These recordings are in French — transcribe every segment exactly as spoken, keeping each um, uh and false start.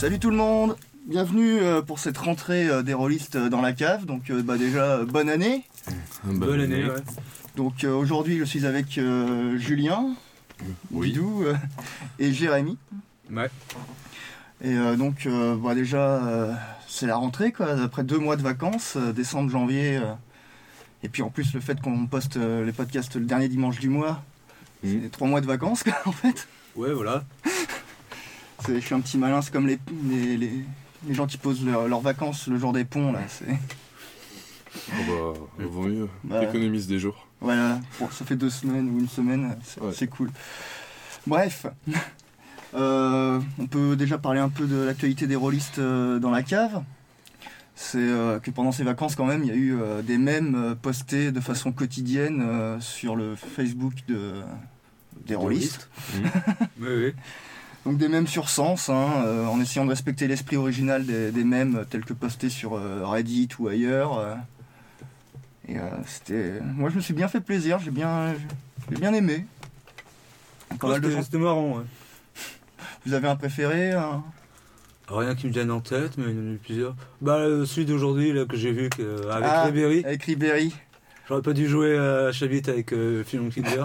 Salut tout le monde, bienvenue euh, pour cette rentrée euh, des rôlistes euh, dans la cave. Donc euh, bah déjà euh, bonne année. Bonne, bonne année, ouais. Donc euh, aujourd'hui je suis avec euh, Julien, oui. Didou euh, et Jérémy. Ouais. Et euh, donc euh, bah déjà euh, c'est la rentrée quoi, après deux mois de vacances, euh, décembre, janvier. Euh, et puis en plus le fait qu'on poste euh, les podcasts le dernier dimanche du mois, mmh. c'est trois mois de vacances quoi, en fait. Ouais voilà. C'est, je suis un petit malin, c'est comme les, les, les, les gens qui posent leurs leur vacances le jour des ponts là. C'est... Oh bah, vaut mieux, bah, économise des jours. Voilà, bon, ça fait deux semaines ou une semaine, c'est, ouais. c'est cool. Bref, euh, on peut déjà parler un peu de l'actualité des rôlistes euh, dans la cave. C'est euh, que pendant ces vacances quand même, il y a eu euh, des mèmes euh, postés de façon quotidienne euh, sur le Facebook de, des rôlistes. Mmh. Oui, oui. Donc des mèmes sur sens, hein, euh, en essayant de respecter l'esprit original des, des mèmes tels que postés sur euh, Reddit ou ailleurs. Euh, et euh, c'était, moi je me suis bien fait plaisir, j'ai bien, j'ai bien aimé. Pas mal de gens. C'était marrant. Ouais. Vous avez un préféré hein? Rien qui me vienne en tête, mais il y en a eu plusieurs. Bah celui d'aujourd'hui là que j'ai vu que, avec ah, Ribéry. Avec Ribéry. J'aurais pas dû jouer à Chabit avec euh, Philon Kinder.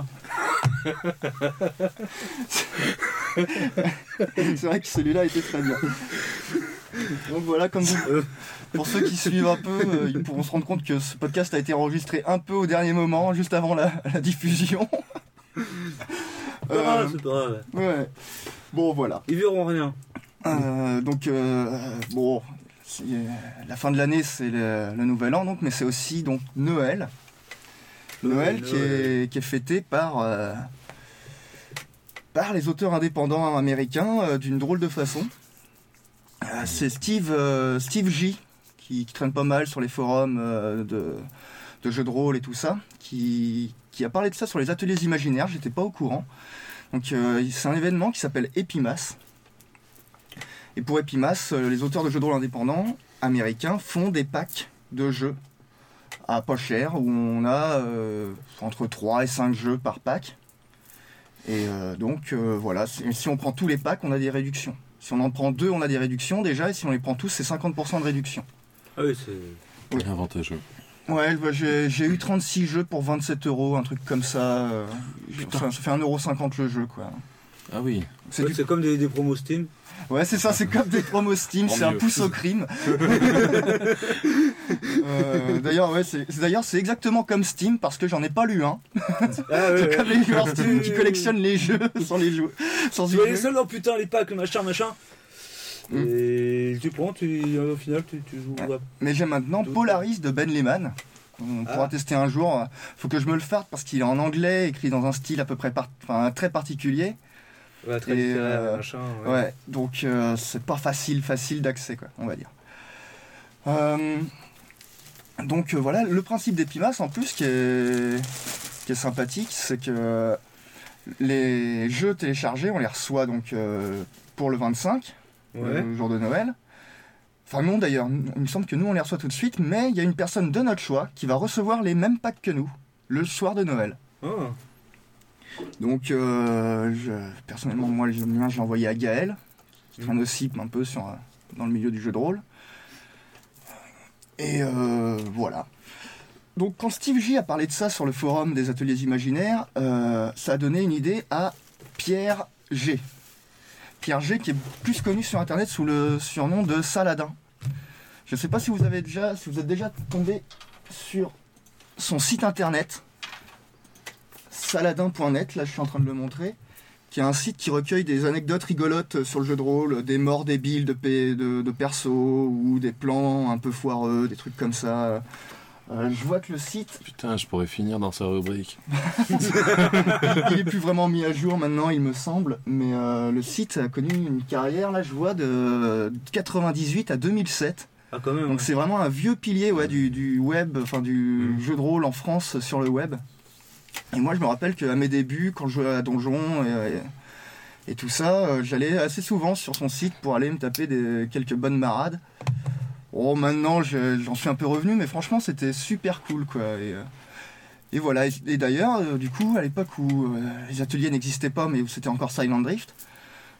C'est vrai que celui-là était très bien. Donc voilà, comme vous, pour ceux qui suivent un peu, euh, ils pourront se rendre compte que ce podcast a été enregistré un peu au dernier moment, juste avant la, la diffusion. C'est pas euh, grave, c'est pas grave. Ouais. Bon voilà. Ils verront rien. Euh, donc euh, bon, c'est, la fin de l'année c'est le, le nouvel an donc, mais c'est aussi donc Noël. Noël, Noël qui, est, qui est fêté par euh, par les auteurs indépendants américains euh, d'une drôle de façon. Euh, c'est Steve, euh, Steve J qui, qui traîne pas mal sur les forums euh, de, de jeux de rôle et tout ça, qui, qui a parlé de ça sur les ateliers imaginaires, j'étais pas au courant. Donc euh, c'est un événement qui s'appelle Epimas. Et pour Epimas, euh, les auteurs de jeux de rôle indépendants américains font des packs de jeux à pas cher, où on a euh, entre trois et cinq jeux par pack. Et euh, donc euh, voilà, si on prend tous les packs, on a des réductions. Si on en prend deux, on a des réductions déjà, et si on les prend tous, c'est cinquante pour cent de réduction. Ah oui, c'est oui. Avantageux. Ouais, bah, j'ai, j'ai eu trente-six jeux pour vingt-sept euros, un truc comme ça. Euh, enfin, ça fait un euro cinquante le jeu, quoi. Ah oui. C'est, ouais, du... c'est comme des, des promos Steam. Ouais, c'est ça, c'est comme des promos Steam, c'est mieux. Un pouce au crime. euh, d'ailleurs, ouais, c'est, c'est, d'ailleurs, c'est exactement comme Steam, parce que j'en ai pas lu un. Ah, ouais, c'est ouais. Comme les joueurs Steam qui collectionnent les jeux sans les jouer. Sans tu vois les seuls, oh putain, les packs, machin, machin. Mmh. Et tu prends, tu, au final, tu, tu joues. Ouais. Mais j'ai maintenant Polaris de Ben Lehman. On ah. pourra tester un jour. Faut que je me le fasse parce qu'il est en anglais, écrit dans un style à peu près par... enfin, très particulier. Ouais, très et, euh, machin, ouais. ouais, donc euh, c'est pas facile, facile d'accès, quoi, on va dire. Euh, donc euh, voilà, le principe d'Epimas en plus qui est, qui est sympathique, c'est que les jeux téléchargés, on les reçoit donc euh, pour le vingt-cinq, ouais. le jour de Noël. Enfin non d'ailleurs, il me semble que nous on les reçoit tout de suite, mais il y a une personne de notre choix qui va recevoir les mêmes packs que nous, le soir de Noël. Oh. Donc, euh, je, personnellement, moi, le mien, je l'ai envoyé à Gaël, qui traîne aussi un peu sur, dans le milieu du jeu de rôle. Et euh, voilà. Donc, quand Steve J a parlé de ça sur le forum des ateliers imaginaires, euh, ça a donné une idée à Pierre G. Pierre G, qui est plus connu sur Internet sous le surnom de Saladin. Je ne sais pas si vous avez déjà, si vous êtes déjà tombé sur son site internet. Saladin point net, là je suis en train de le montrer, qui est un site qui recueille des anecdotes rigolotes sur le jeu de rôle, des morts débiles de, de, de perso ou des plans un peu foireux, des trucs comme ça. Euh, je vois que le site... Putain, je pourrais finir dans sa rubrique. Il est plus vraiment mis à jour maintenant, il me semble, mais euh, le site a connu une carrière, là je vois, de quatre-vingt-dix-huit à deux mille sept. Ah, quand même. Donc ouais. c'est vraiment un vieux pilier ouais, du, du web, enfin du mmh. jeu de rôle en France sur le web. Et moi je me rappelle qu'à mes débuts, quand je jouais à Donjon et, et, et tout ça, euh, j'allais assez souvent sur son site pour aller me taper des, quelques bonnes marades. Oh maintenant je, j'en suis un peu revenu, mais franchement c'était super cool quoi. Et, euh, et voilà, et, et d'ailleurs, euh, du coup, à l'époque où euh, les ateliers n'existaient pas, mais où c'était encore Silent Drift,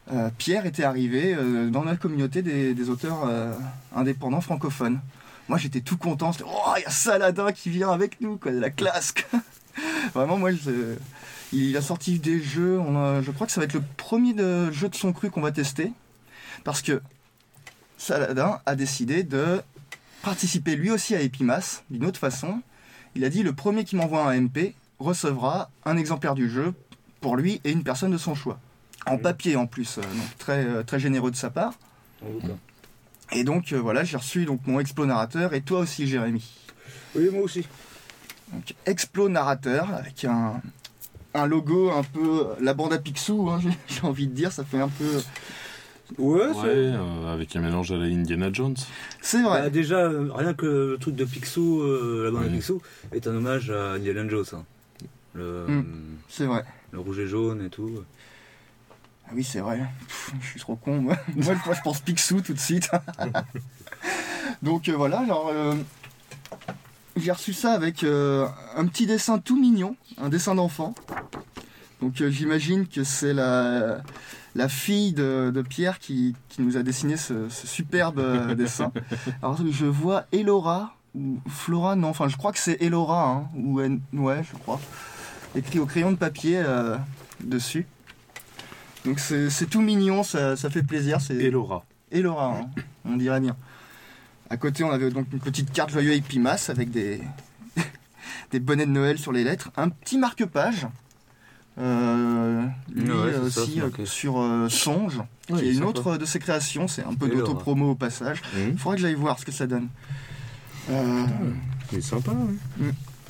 euh, Pierre était arrivé euh, dans la communauté des, des auteurs euh, indépendants francophones. Moi, j'étais tout content. C'était, oh, il y a Saladin qui vient avec nous, quoi, de la classe. Vraiment, moi, je, il a sorti des jeux. On a, je crois que ça va être le premier de, jeu de son cru qu'on va tester. Parce que Saladin a décidé de participer lui aussi à Epimas d'une autre façon. Il a dit le premier qui m'envoie un M P recevra un exemplaire du jeu pour lui et une personne de son choix. En papier en plus, euh, donc très, euh, très généreux de sa part. Et donc euh, voilà, j'ai reçu donc, mon Explo Narrateur et toi aussi Jérémy. Oui, moi aussi. Donc, Explo Narrateur avec un, un logo un peu la bande à Picsou, hein, j'ai, j'ai envie de dire, ça fait un peu... Ouais, Ouais, c'est... euh, avec un mélange à la Indiana Jones. C'est vrai. Bah, déjà, euh, rien que le truc de Picsou, euh, la bande Oui. de Picsou, est un hommage à Indiana Jones. Hein. Le, Mm. C'est vrai. le rouge et jaune et tout. Ah oui, c'est vrai. Pff, je suis trop con, moi. Moi, moi, je pense Picsou tout de suite. Donc euh, voilà, alors, euh, j'ai reçu ça avec euh, un petit dessin tout mignon, un dessin d'enfant. Donc euh, j'imagine que c'est la, la fille de, de Pierre qui, qui nous a dessiné ce, ce superbe euh, dessin. Alors je vois Elora, ou Flora, non, enfin je crois que c'est Elora, hein, ou N- ouais, je crois. Écrit au crayon de papier euh, dessus. Donc c'est, c'est tout mignon, ça, ça fait plaisir. C'est... Et Laura. Elora, hein, on dirait bien. À côté, on avait donc une petite carte Joyeux Epimas avec des, des bonnets de Noël sur les lettres. Un petit marque-page. Euh, lui Ouais, c'est ça, aussi c'est euh, marqué. sur euh, Songe, Ouais, qui est une sympa. autre de ses créations. C'est un peu Elora. d'auto-promo au passage. Il Mmh. faudrait que j'aille voir ce que ça donne. Euh, Il est sympa, oui.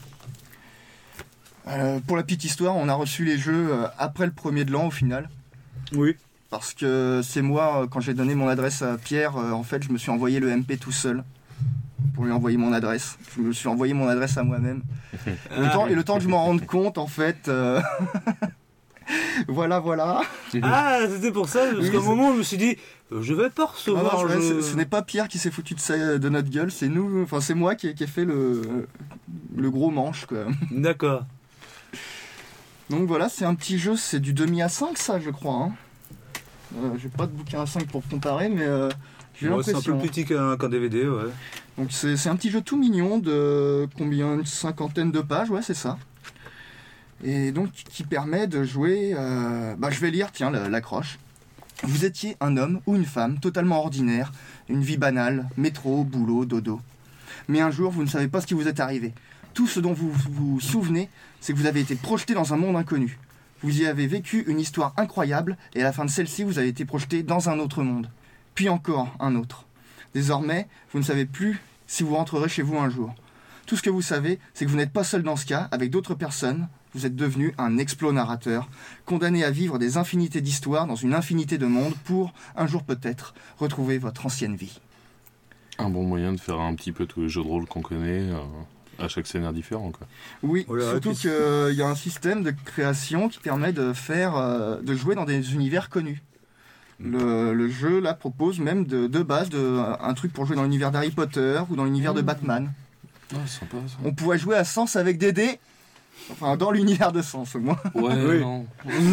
euh, pour la petite histoire, on a reçu les jeux euh, après le premier de l'an au final. Oui. Parce que c'est moi, euh, quand j'ai donné mon adresse à Pierre, euh, en fait, je me suis envoyé le M P tout seul pour lui envoyer mon adresse. Je me suis envoyé mon adresse à moi-même. Et le temps, et le temps que je m'en rende compte, en fait, euh, voilà, voilà. Ah, c'était pour ça, parce Oui, qu'à un c'est- moment, je me suis dit, euh, je vais pas Ah recevoir non, le c'est- jeu. ce, ce n'est pas Pierre qui s'est foutu de, sa- de notre gueule, c'est nous, enfin c'est moi qui, ai- qui ai fait le, le gros manche, quoi. D'accord. Donc voilà, c'est un petit jeu, c'est du demi à cinq, ça, je crois. Hein. Euh, j'ai pas de bouquin à cinq pour comparer, mais euh, j'ai Ouais, c'est un l'impression. peu plus petit qu'un, qu'un D V D, ouais. Donc c'est c'est un petit jeu tout mignon de combien, une cinquantaine de pages, ouais c'est ça. Et donc qui permet de jouer, euh, bah je vais lire, tiens la- l'accroche. Vous étiez un homme ou une femme totalement ordinaire, une vie banale, métro, boulot, dodo. Mais un jour vous ne savez pas ce qui vous est arrivé. Tout ce dont vous vous souvenez, c'est que vous avez été projeté dans un monde inconnu. Vous y avez vécu une histoire incroyable et à la fin de celle-ci vous avez été projeté dans un autre monde. Puis encore un autre. Désormais, vous ne savez plus si vous rentrerez chez vous un jour. Tout ce que vous savez, c'est que vous n'êtes pas seul dans ce cas, avec d'autres personnes. Vous êtes devenu un explo-narrateur, condamné à vivre des infinités d'histoires dans une infinité de mondes pour, un jour peut-être, retrouver votre ancienne vie. Un bon moyen de faire un petit peu tous les jeux de rôle qu'on connaît, euh, à chaque scénario différent, quoi. Oui, Voilà, surtout et puis- qu'il y a un système de création qui permet de faire, euh, de jouer dans des univers connus. Le, le jeu là propose même de, de base de, un truc pour jouer dans l'univers d'Harry Potter ou dans l'univers de Batman. Ah, sympa, ça. On pourrait jouer à Sens avec des dés. Enfin, dans l'univers de Sens, au moins. Ouais, Oui. non.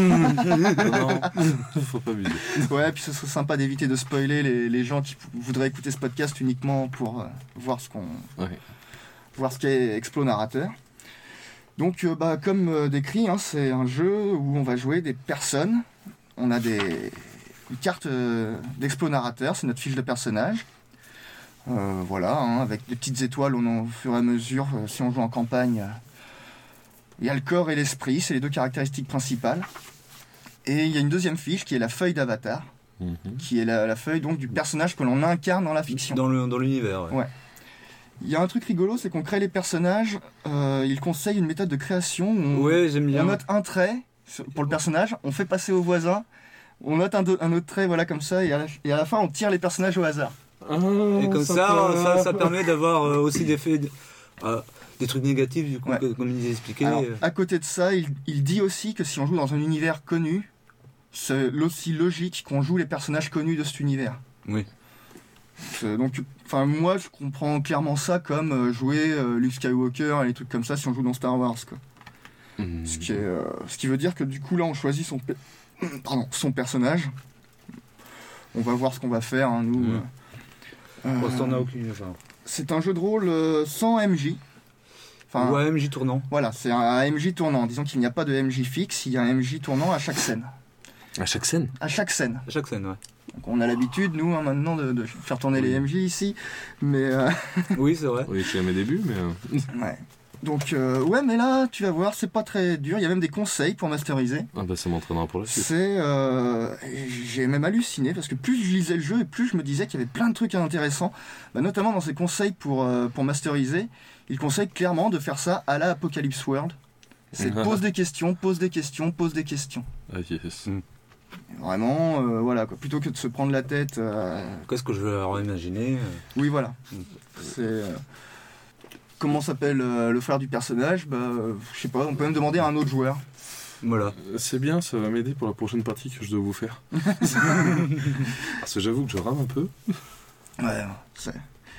non, faut pas abuser. Ouais, puis ce serait sympa d'éviter de spoiler les, les gens qui p- voudraient écouter ce podcast uniquement pour euh, voir ce qu'on, Ouais. voir ce qu'est Explo Narrateur. Donc, euh, bah, comme euh, décrit, hein, c'est un jeu où on va jouer des personnes. On a des une carte euh, d'Explo Narrateur, c'est notre fiche de personnage. Euh, voilà, hein, avec des petites étoiles on en, au fur et à mesure, euh, si on joue en campagne. euh, Il y a le corps et l'esprit, c'est les deux caractéristiques principales. Et il y a une deuxième fiche qui est la feuille d'avatar, Mhm. qui est la, la feuille donc du personnage que l'on incarne dans la fiction. Dans, le, dans l'univers, ouais. Ouais. Il y a un truc rigolo, c'est qu'on crée les personnages, euh, il conseille une méthode de création où on, Ouais, j'aime bien. on note un trait sur- pour le personnage, on fait passer au voisin, on note un, do- un autre trait, voilà comme ça, et à, la, et à la fin on tire les personnages au hasard. Ah, Et comme ça, sympa. ça, ça permet d'avoir euh, aussi des faits, euh, des trucs négatifs, du coup, Ouais. que- comme il expliquait. Alors, euh. à côté de ça, il, il dit aussi que si on joue dans un univers connu, c'est aussi logique qu'on joue les personnages connus de cet univers. Oui. C'est- Donc, enfin, moi, je comprends clairement ça comme euh, jouer euh, Luke Skywalker et les trucs comme ça si on joue dans Star Wars, quoi. Mhm. Ce qui, est, euh, ce qui veut dire que du coup, là, on choisit son, pe- Pardon, son personnage on va voir ce qu'on va faire, hein, nous. Mmh. Euh, Pour l'instant, on n'a aucune. Enfin, c'est un jeu de rôle euh, sans M J. Enfin, ou à M J tournant. Voilà, c'est un M J tournant. Disons qu'il n'y a pas de M J fixe, il y a un M J tournant à chaque scène. À chaque scène. À chaque scène. À chaque scène, ouais. Donc on a l'habitude, nous, hein, maintenant, de, de faire tourner Oui. les M J ici. Mais, euh, Oui, c'est vrai. Oui, je suis à mes débuts, mais. euh, ouais. Donc, euh, ouais, mais là, tu vas voir, c'est pas très dur. Il y a même des conseils pour masteriser. Ah bah ça m'entraînera pour la suite. C'est, euh, j'ai même halluciné parce que plus je lisais le jeu et plus je me disais qu'il y avait plein de trucs intéressants, bah, notamment dans ses conseils pour, euh, pour masteriser. Il conseille clairement de faire ça à la Apocalypse World. C'est pose des questions, pose des questions, pose des questions. Ah yes. Mm. Vraiment, euh, voilà, quoi. Plutôt que de se prendre la tête. euh, Qu'est-ce que je vais leur imaginer euh, Oui, voilà. Mm. C'est. euh, Comment s'appelle euh, le frère du personnage? Bah, euh, je sais pas, on peut même demander à un autre joueur. Voilà. Euh, C'est bien, ça va m'aider pour la prochaine partie que je dois vous faire. Parce que j'avoue que je rame un peu. Ouais, c'est.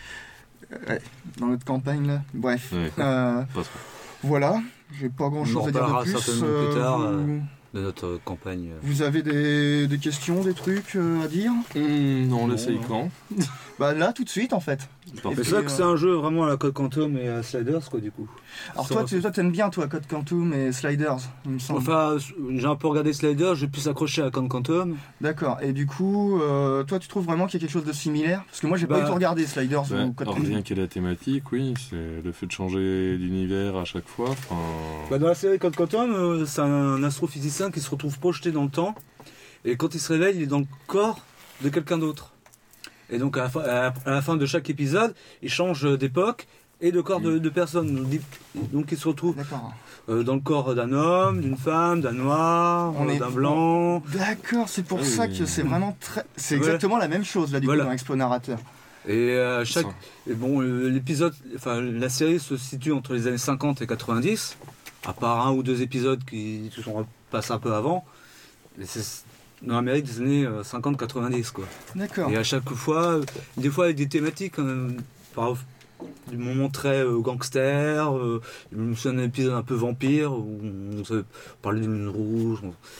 Ouais, dans notre campagne là. Bref. Ouais, Euh, pas trop. voilà, j'ai pas grand chose On en à dire de reparlera plus. certainement plus tard, vous, De notre campagne. euh. vous avez des, des questions, des trucs euh, à dire? Hum, non, on Non, l'essaye non. quand Bah là, tout de suite en fait. Parfait. C'est vrai que euh, c'est un jeu vraiment à la Code Quantum et à Sliders, quoi, du coup. Alors Ça toi, va. tu toi, t'aimes bien toi Code Quantum et Sliders, il me semble. Enfin, j'ai un peu regardé Sliders, j'ai pu s'accrocher à Code Quantum. D'accord. Et du coup, euh, toi, tu trouves vraiment qu'il y a quelque chose de similaire? Parce que moi, j'ai pas Bah, du tout regardé Sliders Ouais, ou Code alors, Quantum. rien qu'à la thématique, oui, c'est le fait de changer d'univers à chaque fois. Enfin, Bah, dans la série Code Quantum, euh, c'est un astrophysicien qui se retrouve projeté dans le temps. Et quand il se réveille, il est dans le corps de quelqu'un d'autre. Et donc, à la, fin, à la fin de chaque épisode, il change d'époque et de corps de, de personne. Donc, il- Donc, il se retrouve D'accord. euh, dans le corps d'un homme, d'une femme, d'un noir, On euh, est- d'un blanc. D'accord, c'est pour Ah oui. ça que c'est vraiment très. C'est Voilà. exactement la même chose là du Voilà. coup dans Explorateur. Et euh, chaque, ça. et bon, euh, l'épisode, enfin, la série se situe entre les années cinquante et quatre-vingt-dix, à part un ou deux épisodes qui se sont passés un peu avant. Mais c'est dans l'Amérique des années euh, cinquante quatre-vingt-dix, quoi. D'accord. Et à chaque fois, euh, des fois avec des thématiques, euh, par, du moment très euh, gangster, euh, je me souviens d'un épisode un peu vampire, où on se parlait d'une lune rouge.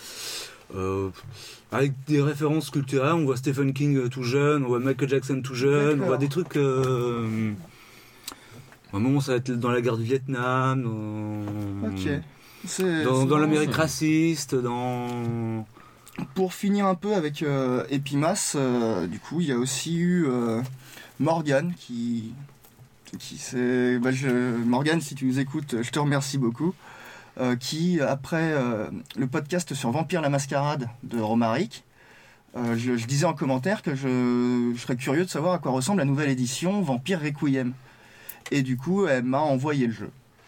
on- euh, avec des références culturelles, on voit Stephen King euh, tout jeune, on voit Michael Jackson tout jeune, on D'accord. voit des trucs. Euh, à un moment, ça va être dans la guerre du Vietnam, dans, Ok. C'est- dans, c'est dans vraiment l'Amérique ça. raciste, dans. Pour finir un peu avec euh, Epimas, euh, du coup, il y a aussi eu euh, Morgane qui. qui s'est- bah, je- Morgane, si tu nous écoutes, je te remercie beaucoup. Euh, qui, après euh, le podcast sur Vampire la Mascarade de Romaric, euh, je, je disais en commentaire que je, je serais curieux de savoir à quoi ressemble la nouvelle édition Vampire Requiem. Et du coup, elle m'a envoyé le jeu.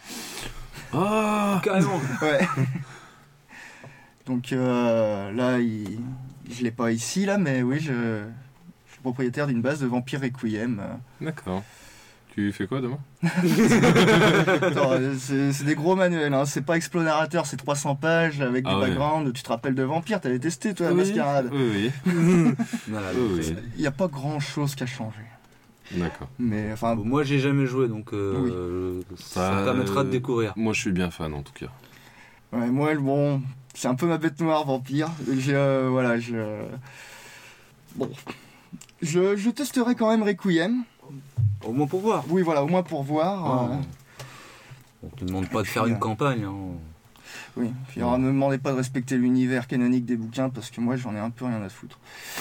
Ah Carrément! Ouais. Donc euh, là, il... je l'ai pas ici, là, mais oui, je, je suis propriétaire d'une base de Vampire Requiem. D'accord. Tu fais quoi demain Attends, euh, c'est c'est des gros manuels, hein. C'est pas Explorateur, c'est trois cents pages avec Ah du ouais. background. Tu te rappelles de Vampire, t'avais testé toi la Oui, mascarade. Oui, oui. Voilà, Oui, donc, oui. euh, Il n'y a pas grand chose qui a changé. D'accord. Mais enfin, Bon, moi j'ai jamais joué donc euh, ça Bah, permettra de euh, découvrir. Moi, je suis bien fan en tout cas. ouais, moi, bon, c'est un peu ma bête noire, Vampire. Je, euh, voilà, je. Bon. Je, je testerai quand même Requiem. Au moins pour voir. Oui, voilà, au moins pour voir. euh, On te demande pas de faire une campagne. Hein. Oui, puis alors, ne me demandez pas de respecter l'univers canonique des bouquins parce que moi j'en ai un peu rien à foutre.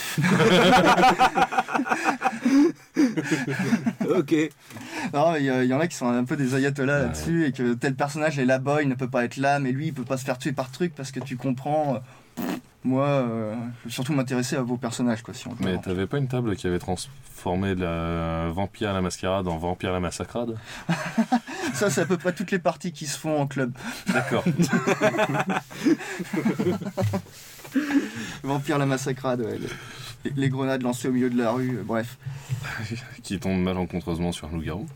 Ok. Non, il y, a- il y en a qui sont un peu des ayatollahs Ouais. là-dessus et que tel personnage est là-bas, il ne peut pas être là, mais lui il peut pas se faire tuer par truc parce que tu comprends. euh, Moi, euh, je veux surtout m'intéresser à vos personnages quoi, si on peut. Mais t'avais pas une table qui avait transformé la Vampire à la Mascarade en Vampire à la Massacrade? Ça, c'est à peu près toutes les parties qui se font en club. D'accord. Vampire la massacrade, ouais. Les, les grenades lancées au milieu de la rue, euh, bref. Qui tombe malencontreusement sur un loup-garou.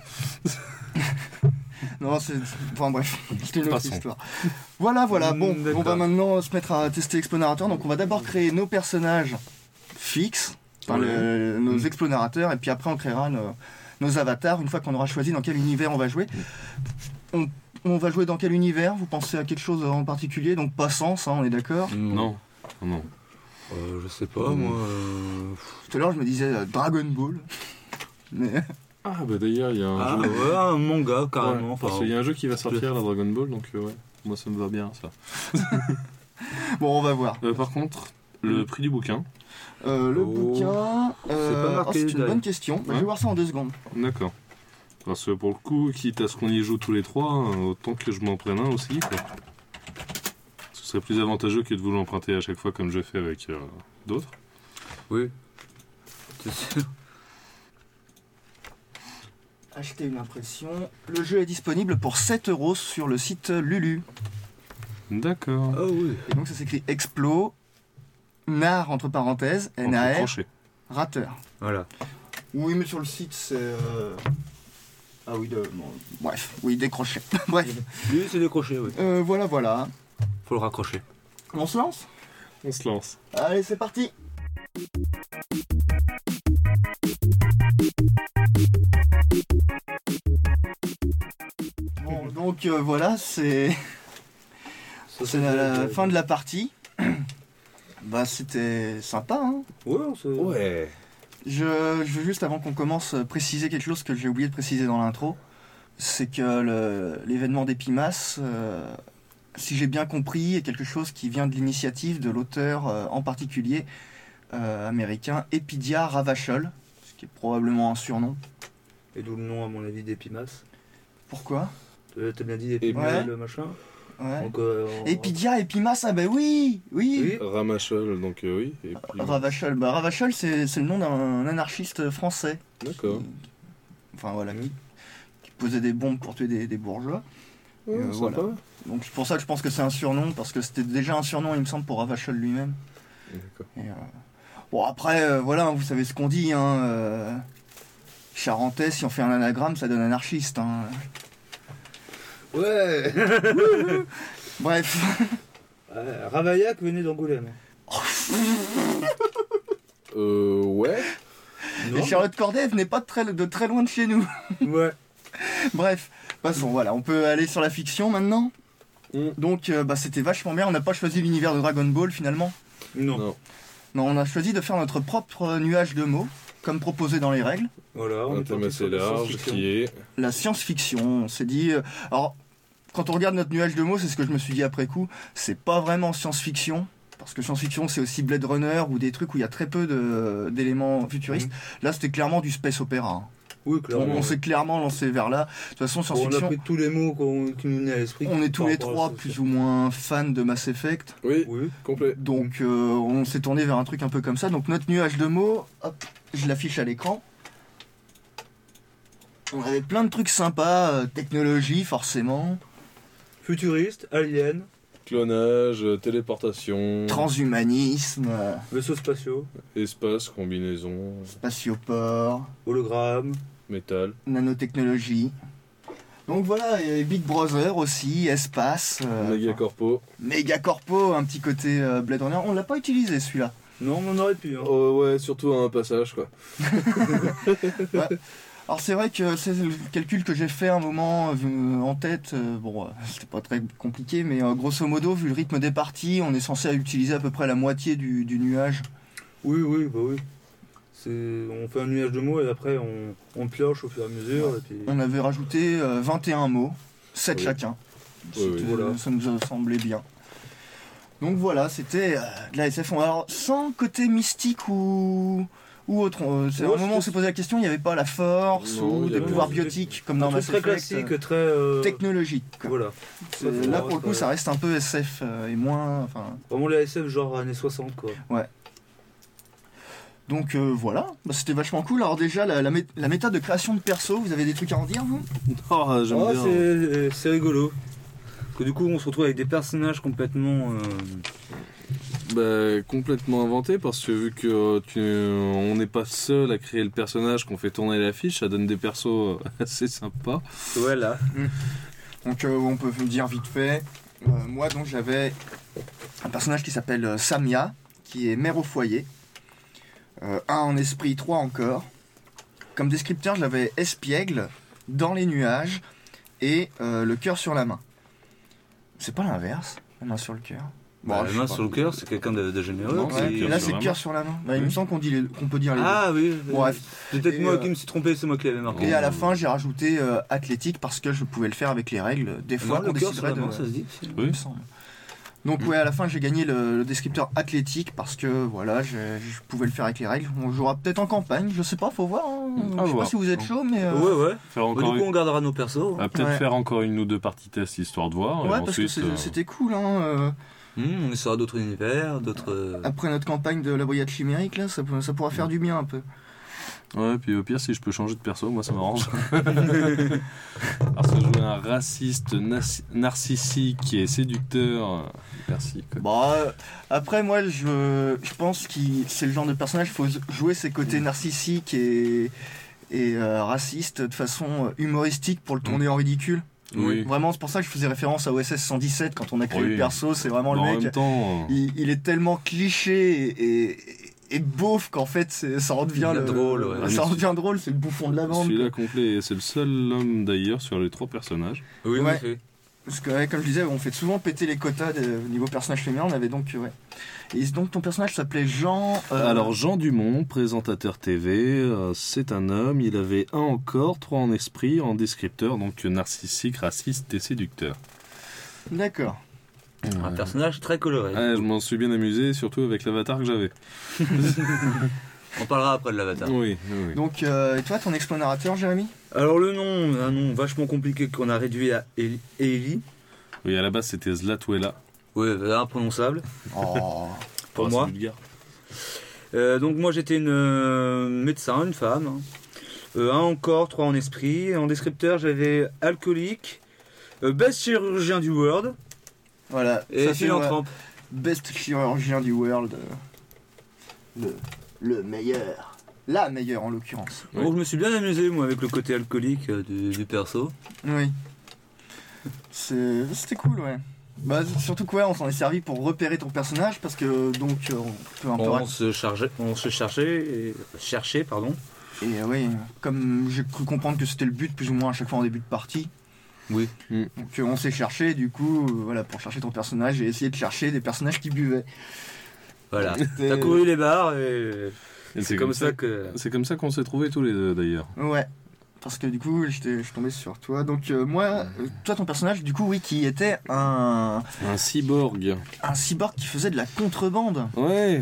Non, c'est. Enfin bref, c'était une autre Passons. histoire. Voilà, voilà. Bon, Mm, on d'accord. va maintenant se mettre à tester Explorateur. Donc, on va d'abord créer nos personnages fixes, enfin, Ouais. le- nos Mm. explorateurs, et puis après, on créera nos, nos avatars une fois qu'on aura choisi dans quel univers on va jouer. On, on va jouer dans quel univers? Vous pensez à quelque chose en particulier? Donc, pas Sens, hein, on est d'accord? Non. Non. Euh, je sais pas, Mmh. moi. euh, Tout à l'heure, je me disais euh, Dragon Ball. Mais Ah bah d'ailleurs, il y a un Ah, jeu. ouais, un manga, carrément. Ouais, enfin, parce qu'il y a un jeu qui va sortir, la Dragon Ball, donc euh, ouais, moi ça me va bien ça. bon, on va voir. Euh, par contre, le prix du bouquin, Euh, le Oh. bouquin. euh, C'est pas marqué, oh, c'est une d'ailleurs. bonne question. Bah, je vais Ouais. voir ça en deux secondes. d'accord. Parce que pour le coup, quitte à ce qu'on y joue tous les trois, euh, autant que je m'en prenne un aussi, quoi. Ce serait plus avantageux que de vous l'emprunter à chaque fois comme je fais avec euh, d'autres. Oui. C'est sûr. Acheter une impression. Le jeu est disponible pour sept euros sur le site Lulu. D'accord. Ah oui. Et donc ça s'écrit Explo, Nar entre parenthèses, N A Entre R, crochets. rateur. Voilà. Oui, mais sur le site c'est. euh, Ah oui, de... bon, bref, oui, décroché. Bref, Lui, c'est décroché, oui. Euh, voilà, voilà. Faut le raccrocher. On se lance? On se lance. Allez, c'est parti! Bon, donc euh, voilà, c'est Ça, c'est la, la fin de la partie. Bah, c'était sympa, hein? Ouais, c'est. Ouais. Je, je veux juste, avant qu'on commence, préciser quelque chose que j'ai oublié de préciser dans l'intro. C'est que le- l'événement d'Epimas, euh, si j'ai bien compris, est quelque chose qui vient de l'initiative de l'auteur euh, en particulier euh, américain Epidia Ravachol, ce qui est probablement un surnom. Et d'où le nom, à mon avis, d'Epimas. Pourquoi? Euh, T'as bien dit Epimas, Ouais. le machin. Ouais. Donc, euh, on- Epidia, Epimas, ah ben oui, oui. Oui. Ramachol, donc euh, oui. Et puis... Ravachol, bah, Ravachol c'est c'est le nom d'un anarchiste français. D'accord. Qui- Enfin voilà, qui, qui posait des bombes pour tuer des, des bourgeois. Ouais, Euh, sympa. voilà. Donc c'est pour ça que je pense que c'est un surnom, parce que c'était déjà un surnom, il me semble, pour Ravachol lui-même. D'accord. Et, euh, Bon après, euh, voilà, vous savez ce qu'on dit, hein. euh, Charentais, si on fait un anagramme, ça donne anarchiste. Hein. Ouais. Bref. Ouais, Ravaillac venait d'Angoulême. Euh, ouais. Et Charlotte Corday venait pas de très, de très loin de chez nous. Ouais. Bref, passons, voilà, on peut aller sur la fiction maintenant. Mm. Donc euh, bah, c'était vachement bien, on n'a pas choisi l'univers de Dragon Ball finalement. Non. Non. Non, on a choisi de faire notre propre nuage de mots, comme proposé dans les règles. Voilà, on Un est thème parti sur assez la large science-fiction. qui est. La science-fiction, on s'est dit... euh, alors, quand on regarde notre nuage de mots, c'est ce que je me suis dit après coup, c'est pas vraiment science-fiction, parce que science-fiction c'est aussi Blade Runner ou des trucs où il y a très peu de- d'éléments futuristes. Là c'était clairement du space opéra. hein. Oui, On, clairement. on s'est clairement lancé vers là. De toute façon, Bon, on a science-fiction, pris tous les mots qu'on- qui nous venaient à l'esprit. on est tous par les rapport à trois ça, plus ça. ou moins fans de Mass Effect. Oui, Oui. complet. Donc euh, on s'est tourné vers un truc un peu comme ça. Donc notre nuage de mots, hop, je l'affiche à l'écran. On avait plein de trucs sympas, euh, technologie forcément, Futuriste, alien, Clonage, euh, téléportation, transhumanisme, euh, vaisseaux spatiaux, espace, combinaison, spatioport, hologramme. métal. nanotechnologie. Donc voilà, et Big Brother aussi, espace, euh, Megacorpo. Megacorpo, un petit côté euh, Blade Runner. On l'a pas utilisé celui-là. Non, on aurait pu. Hein. Oh ouais, surtout un passage quoi. Alors c'est vrai que c'est le calcul que j'ai fait un moment euh, en tête. euh, bon, euh, c'était pas très compliqué, mais euh, grosso modo, vu le rythme des parties, on est censé utiliser à peu près la moitié du, du nuage. Oui, oui, bah oui. C'est... On fait un nuage de mots et après on, on pioche au fur et à mesure. Et puis... On avait rajouté euh, vingt et un mots, sept Oui. chacun. Oui, oui. C'était- Voilà. Ça nous a semblé bien. Donc voilà, c'était euh, de la S F. Alors, sans côté mystique ou, ou autre. euh, C'est Ouais, un moment où on s'est posé la question, il n'y avait pas la force Non, ou il y des avait- pouvoirs non, biotiques comme un dans truc Mass très Effect. classique, euh, très... euh, Technologique. quoi. Voilà. C'est- Ça, faut Là, voir, pour le coup, c'est- ça reste un peu S F euh, et moins. Enfin, Vraiment les S F genre années soixante quoi. donc euh, voilà, Bah, c'était vachement cool. Alors déjà, la, la, mé- la méthode de création de perso, vous avez des trucs à en dire, vous? Oh, j'aime Ah, bien. c'est, c'est rigolo. Parce que du coup on se retrouve avec des personnages complètement... euh, Bah, complètement inventé parce que vu que euh, tu, on n'est pas seul à créer le personnage qu'on fait tourner l'affiche, ça donne des persos euh, assez sympas. Voilà. Donc euh, on peut vous dire vite fait. Euh, moi donc j'avais un personnage qui s'appelle euh, Samia, qui est mère au foyer. Euh, un en esprit, trois en corps. Comme descripteur, j'avais espiègle, dans les nuages et euh, le cœur sur la main. C'est pas l'inverse, la main sur le cœur. Bah, Bon, la je main sais sur le cœur, c'est quelqu'un de, de généreux. Non, qui- c'est pas. le Ouais, cœur et là, sur c'est la le cœur main. sur la main. Bah, il me semble qu'on dit les- qu'on peut dire les deux. Ah oui. Bref. C'est peut-être Et, moi euh, qui me suis trompé, c'est moi qui l'avais marqué. Et à la fin, j'ai rajouté euh, athlétique parce que je pouvais le faire avec les règles. Des fois, Non, qu'on le cœur sur déciderait la de. main, ça se dit. si. il me Oui. semble. Donc ouais, à la fin j'ai gagné le, le descripteur athlétique parce que voilà, je, je pouvais le faire avec les règles. On jouera peut-être en campagne, je sais pas, faut voir. hein. À Je sais voir. pas si vous êtes chaud, mais euh, Ouais, ouais. Faire Bon, encore du coup, une- on gardera nos persos. Ah, peut-être Ouais. faire encore une ou deux parties test histoire de voir. et ouais, parce que ensuite, c'est- euh, c'était cool. Hein, euh, Hum, on essaiera d'autres univers, d'autres. euh, après notre campagne de la brigade chimérique, là, ça, peut- ça pourra faire du bien un peu. Ouais, puis au pire, si je peux changer de perso, moi ça m'arrange. Parce que jouer un raciste nas- narcissique et séducteur, euh, merci. Quoi. Bon, euh, après moi, je, je pense que c'est le genre de personnage, il faut jouer ses côtés narcissiques et, et euh, racistes de façon humoristique pour le tourner en ridicule. Oui. Vraiment, c'est pour ça que je faisais référence à O S S cent dix-sept quand on a créé Oui. le perso. C'est vraiment Mais le en mec. même temps, euh, Il, il est tellement cliché et, et, et beauf qu'en fait c'est- ça en devient Il est le, drôle, ouais. ça en devient drôle, c'est le bouffon de la bande. celui-là quoi. complet, et c'est le seul homme d'ailleurs sur les trois personnages. Oui, Ouais. en effet. Parce que ouais, comme je disais, on fait souvent péter les quotas de- au niveau personnage féminin. On avait donc euh, ouais. Et donc ton personnage s'appelait Jean. euh, Alors Jean Dumont, présentateur T V, euh, c'est un homme, il avait un en corps, trois en esprit, en descripteur, donc narcissique, raciste et séducteur. D'accord. Un personnage très coloré. Ouais, je m'en suis bien amusé, surtout avec l'avatar que j'avais. On parlera après de l'avatar. Oui, oui, oui. Donc euh, et toi, ton explorateur, Jérémy? Alors le nom, un nom vachement compliqué qu'on a réduit à Eli. Eli. Oui, à la base c'était Zlatuela. Ouais, imprononçable Oh. pour Oh, moi. c'est vulgaire. Euh, donc moi j'étais une euh, médecin, une femme. hein. Euh, un en corps, trois en esprit. En descripteur j'avais alcoolique, euh, best chirurgien du world Voilà. et Ça, c'est, ouais, philanthrope. best chirurgien du world. euh, Le, le meilleur. La meilleure en l'occurrence. Oui. Donc je me suis bien amusé moi avec le côté alcoolique euh, du, du perso. Oui. C'est- C'était cool, ouais. Bah, surtout que ouais, on s'en est servi pour repérer ton personnage parce que donc euh, on peut un peu On rac- se chargeait, on se cherchait, et, cherchait pardon. et euh, oui, comme j'ai cru comprendre que c'était le but plus ou moins à chaque fois en début de partie. Oui. Donc euh, on s'est cherché du coup euh, voilà pour chercher ton personnage et essayer de chercher des personnages qui buvaient. Voilà. C'était- T'as couru les bars et Et c'est comme ça que. C'est comme ça qu'on s'est trouvés tous les deux d'ailleurs. Ouais. Parce que du coup, j'étais- je suis tombé sur toi. Donc euh, moi, euh, toi ton personnage du coup oui qui était un Un cyborg. un cyborg qui faisait de la contrebande. Ouais.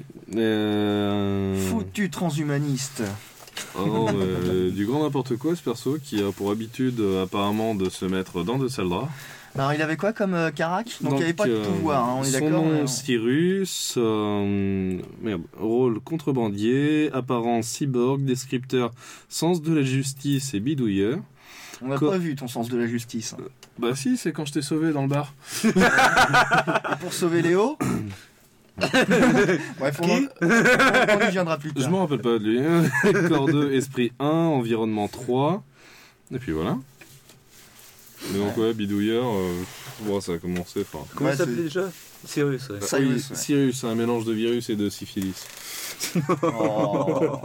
Euh... Foutu transhumaniste. Oh, euh, du grand n'importe quoi ce perso qui a pour habitude euh, apparemment de se mettre dans de sales draps. Alors il avait quoi comme euh, carac? Donc, il n'y avait pas de euh, pouvoir, hein, on est son d'accord. nom mais- Cyrus, euh, merde, rôle contrebandier, apparence cyborg, descripteur sens de la justice et bidouilleur. On n'a Quoi pas vu ton sens de la justice. hein. Bah si, c'est quand je t'ai sauvé dans le bar. Et pour sauver Léo Bref, on, en- on- on y viendra plus Je tard. me rappelle pas de lui. Corps deux, esprit un, environnement trois. Et puis voilà. Mais donc ouais, bidouilleur, euh, bon, ça a commencé. Enfin, Comment Ouais, ça s'appelait c'est- déjà Cyrus. Ouais. Cyrus, oui, ouais. Cyrus, un mélange de virus et de syphilis. Oh.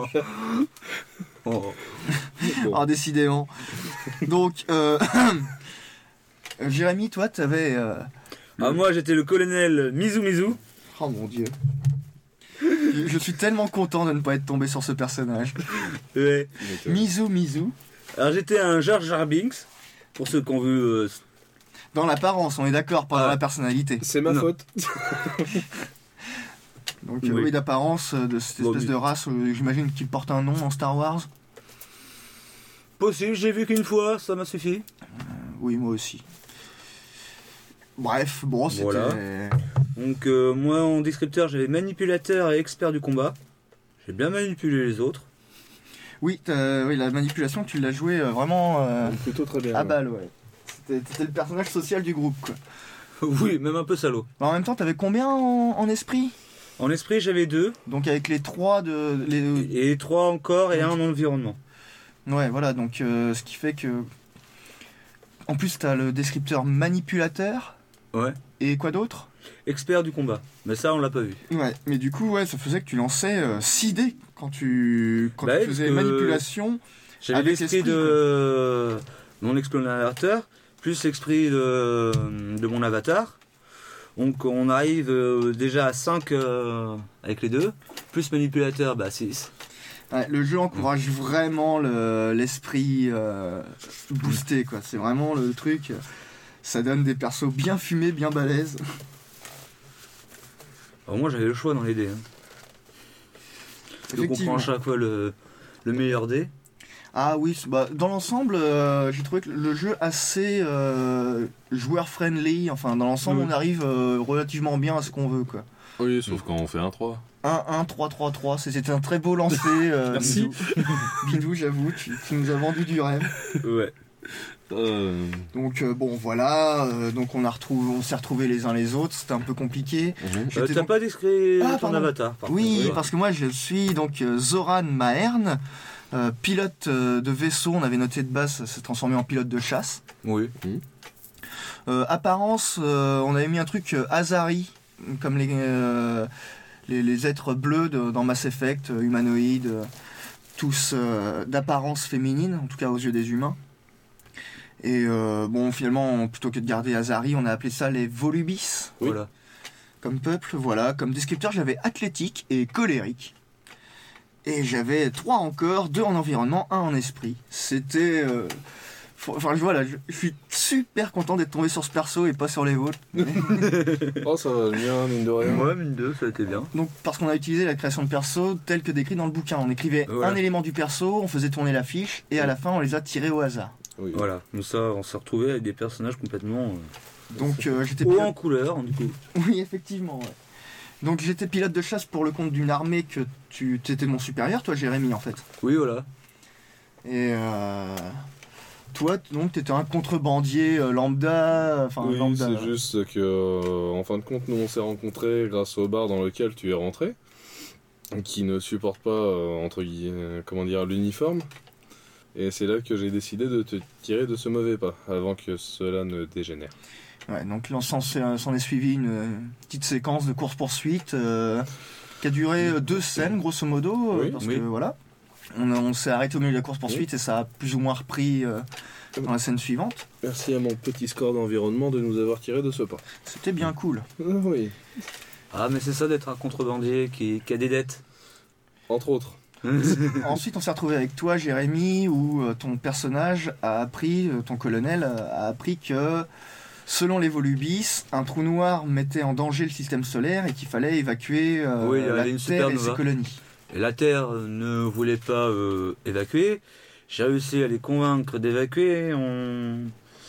Oh. Bon. Ah, décidément. Donc, euh... Jérémy, toi, t'avais. Euh... Ah, moi j'étais le colonel Mizu Mizu. Oh mon dieu. Je je suis tellement content de ne pas être tombé sur ce personnage. Ouais. Donc, euh, Mizu Mizu. Alors j'étais un Jar Jar Binks. Pour ceux qui ont vu. euh, Dans l'apparence, on est d'accord, pas dans Ah. la personnalité. C'est ma Non. faute. Donc, euh, Oui. oui, d'apparence, euh, de cette Bon, espèce oui. de race, euh, j'imagine qu'il porte un nom en Star Wars. Possible, j'ai vu qu'une fois, ça m'a suffi. Oui, moi aussi. Bref, bon, c'était. Voilà. Donc euh, moi en descripteur j'avais manipulateur et expert du combat. J'ai bien manipulé les autres. Oui, t'as- oui, la manipulation, tu l'as joué euh, vraiment euh, Plutôt très bien. à balle, ouais. C'était c'était le personnage social du groupe, quoi. Oui, même un peu salaud. En même temps, t'avais combien en, en esprit? En esprit j'avais deux. Donc avec les trois de. Les... Et trois encore et un en environnement. Ouais, voilà, donc euh, ce qui fait que. En plus, t'as le descripteur manipulateur. Ouais. Et quoi d'autre? Expert du combat. Mais ça on l'a pas vu. Ouais, mais du coup, ouais, ça faisait que tu lançais euh, six dés quand tu, quand Bah tu oui, faisais parce que- manipulation. J'avais Avec l'esprit l'esprit, de mon explorateur, plus l'esprit de, de mon avatar. Donc on arrive euh, déjà à cinq euh, avec les deux, plus manipulateur, bah six. Ouais, le jeu encourage vraiment le, l'esprit euh, boosté, quoi. C'est vraiment le truc. Ça donne des persos bien fumés, bien balèzes. Alors moi j'avais le choix dans les dés. Hein. Donc on prend à chaque fois le, le meilleur dé. Ah oui, bah, dans l'ensemble, euh, j'ai trouvé que le jeu assez euh, joueur-friendly. Enfin, dans l'ensemble, Oui. on arrive euh, relativement bien à ce qu'on veut, quoi. Oui, sauf quand on fait un trois. un un trois trois trois, c'était un très beau lancer. Euh, Merci. Bidou, Bidou, j'avoue, tu, tu nous as vendu du rêve. Ouais. Euh, Donc euh, bon, voilà. euh, donc on a retrouvé, on s'est retrouvés les uns les autres. C'était un peu compliqué. mhm. Euh, J'étais T'as donc- pas décrit Ah, ton pardon. avatar par Oui, contre. parce que moi je suis donc euh, Zoran Mahern, euh, pilote euh, de vaisseau. On avait noté de base, ça s'est transformé en pilote de chasse. Oui. Euh, apparence, euh, on avait mis un truc euh, Azari, comme les, euh, les, les êtres bleus de- dans Mass Effect, euh, humanoïdes, euh, tous euh, d'apparence féminine, en tout cas aux yeux des humains. Et euh, bon, finalement, plutôt que de garder Azari, on a appelé ça les Volubis, Oui. Voilà. comme peuple. Voilà, comme descripteur, j'avais athlétique et colérique. Et j'avais trois encore, deux en environnement, un en esprit. C'était... euh, faut- Enfin, voilà, je, je suis super content d'être tombé sur ce perso et pas sur les vôtres. Oh, ça va bien, mine de rien. Ouais, mine deux, ça a été bien. Donc, parce qu'on a utilisé la création de perso telle que décrit dans le bouquin. On écrivait Voilà. un élément du perso, on faisait tourner la fiche, et à la fin, on les a tirés au hasard. Oui. Voilà. Donc ça, on s'est retrouvé avec des personnages complètement euh, Donc, euh, j'étais haut pilote... en couleur, du coup. Oui, effectivement, ouais. Donc, j'étais pilote de chasse pour le compte d'une armée que tu étais mon supérieur, toi, Jérémy, en fait. Oui, voilà. Et euh... toi, t- donc, t'étais un contrebandier euh, lambda, enfin, Oui, lambda. c'est juste que, euh, en fin de compte, nous on s'est rencontrés grâce au bar dans lequel tu es rentré, qui ne supporte pas, euh, entre guillemets, comment dire, l'uniforme. Et c'est là que j'ai décidé de te tirer de ce mauvais pas, avant que cela ne dégénère. Ouais, donc là, s'en s'est s'en est suivi une euh, petite séquence de course-poursuite euh, qui a duré euh, deux scènes, grosso modo, euh, Oui, parce oui. que voilà, on, a- on s'est arrêté au milieu de la course-poursuite et ça a plus ou moins repris euh, dans la scène suivante. Merci à mon petit score d'environnement de nous avoir tiré de ce pas. C'était bien cool. Oui, Ah, mais c'est ça d'être un contrebandier qui, qui a des dettes. entre autres. Ensuite, on s'est retrouvé avec toi, Jérémy, où euh, ton personnage a appris, euh, ton colonel euh, a appris que, selon les Volubis, un trou noir mettait en danger le système solaire et qu'il fallait évacuer euh, Oui, il y avait la une Terre et supernova. ses colonies. Et la Terre ne voulait pas euh, évacuer. J'ai réussi à les convaincre d'évacuer en...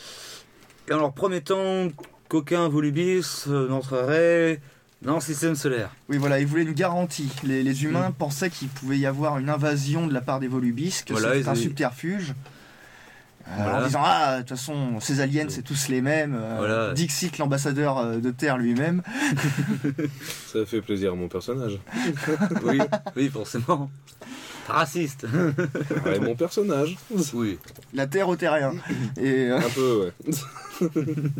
et en leur promettant qu'aucun Volubis euh, n'entrerait dans le système solaire. Oui, voilà, ils voulaient une garantie. Les, les humains Mm. pensaient qu'il pouvait y avoir une invasion de la part des Volubis, que Voilà, c'était ils un avaient- subterfuge. Euh, Voilà. En disant, ah, de toute façon, ces aliens, c'est tous les mêmes. Euh, Voilà. Dixit, l'ambassadeur euh, de Terre lui-même. Ça fait plaisir à mon personnage. Oui, oui, forcément. Raciste. Ouais, mon personnage. Oui. La Terre aux Terriens. Et, euh, Un peu, ouais.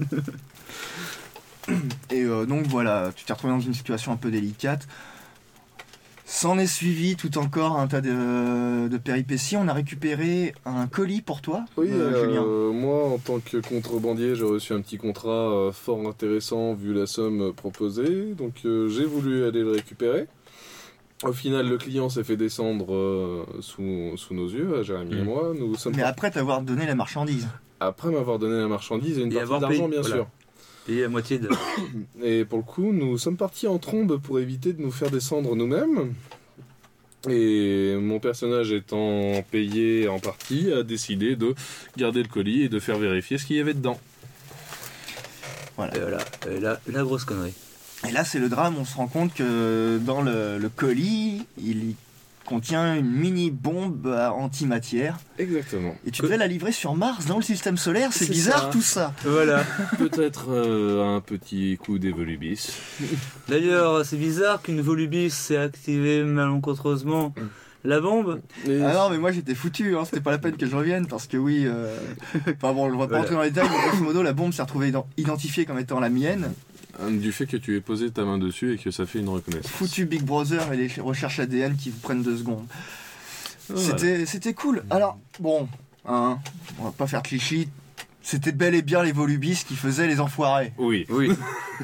et euh, donc, voilà, tu t'es retrouvé dans une situation un peu délicate. S'en est suivi tout encore un tas de, de péripéties. On a récupéré un colis pour toi, Oui, euh, euh, Julien. moi en tant que contrebandier, j'ai reçu un petit contrat euh, fort intéressant vu la somme proposée, donc euh, j'ai voulu aller le récupérer. Au final, le client s'est fait descendre euh, sous, sous nos yeux, à Jérémy et Mm. moi. Nous sommes Mais par- après t'avoir donné la marchandise. après m'avoir donné la marchandise et une Et partie avoir d'argent, payé, bien voilà. sûr. Et la moitié de. Et pour le coup, nous sommes partis en trombe pour éviter de nous faire descendre nous-mêmes. Et mon personnage étant payé en partie, a décidé de garder le colis et de faire vérifier ce qu'il y avait dedans. Et voilà. Et la, la grosse connerie. Et là, c'est le drame. On se rend compte que dans le, le colis, il contient une mini bombe à antimatière. Exactement. Et tu Que- devais la livrer sur Mars, dans le système solaire. C'est C'est bizarre ça. tout ça. Voilà. Peut-être euh, un petit coup des volubis. D'ailleurs, c'est bizarre qu'une Volubis ait activé malencontreusement la bombe. Et Ah non, mais moi j'étais foutu. Hein. C'était pas la peine que je revienne parce que oui. euh, Enfin bon, on va pas Voilà. rentrer dans les détails. Mais grosso modo, la bombe s'est retrouvée ident- identifiée comme étant la mienne. du fait que tu aies posé ta main dessus et que ça fait une reconnaissance. Foutu Big Brother et les recherches A D N qui vous prennent deux secondes. Voilà. C'était, c'était cool. Alors, bon, hein, on va pas faire cliché. C'était bel et bien les Volubis qui faisaient les enfoirés. Oui. Oui.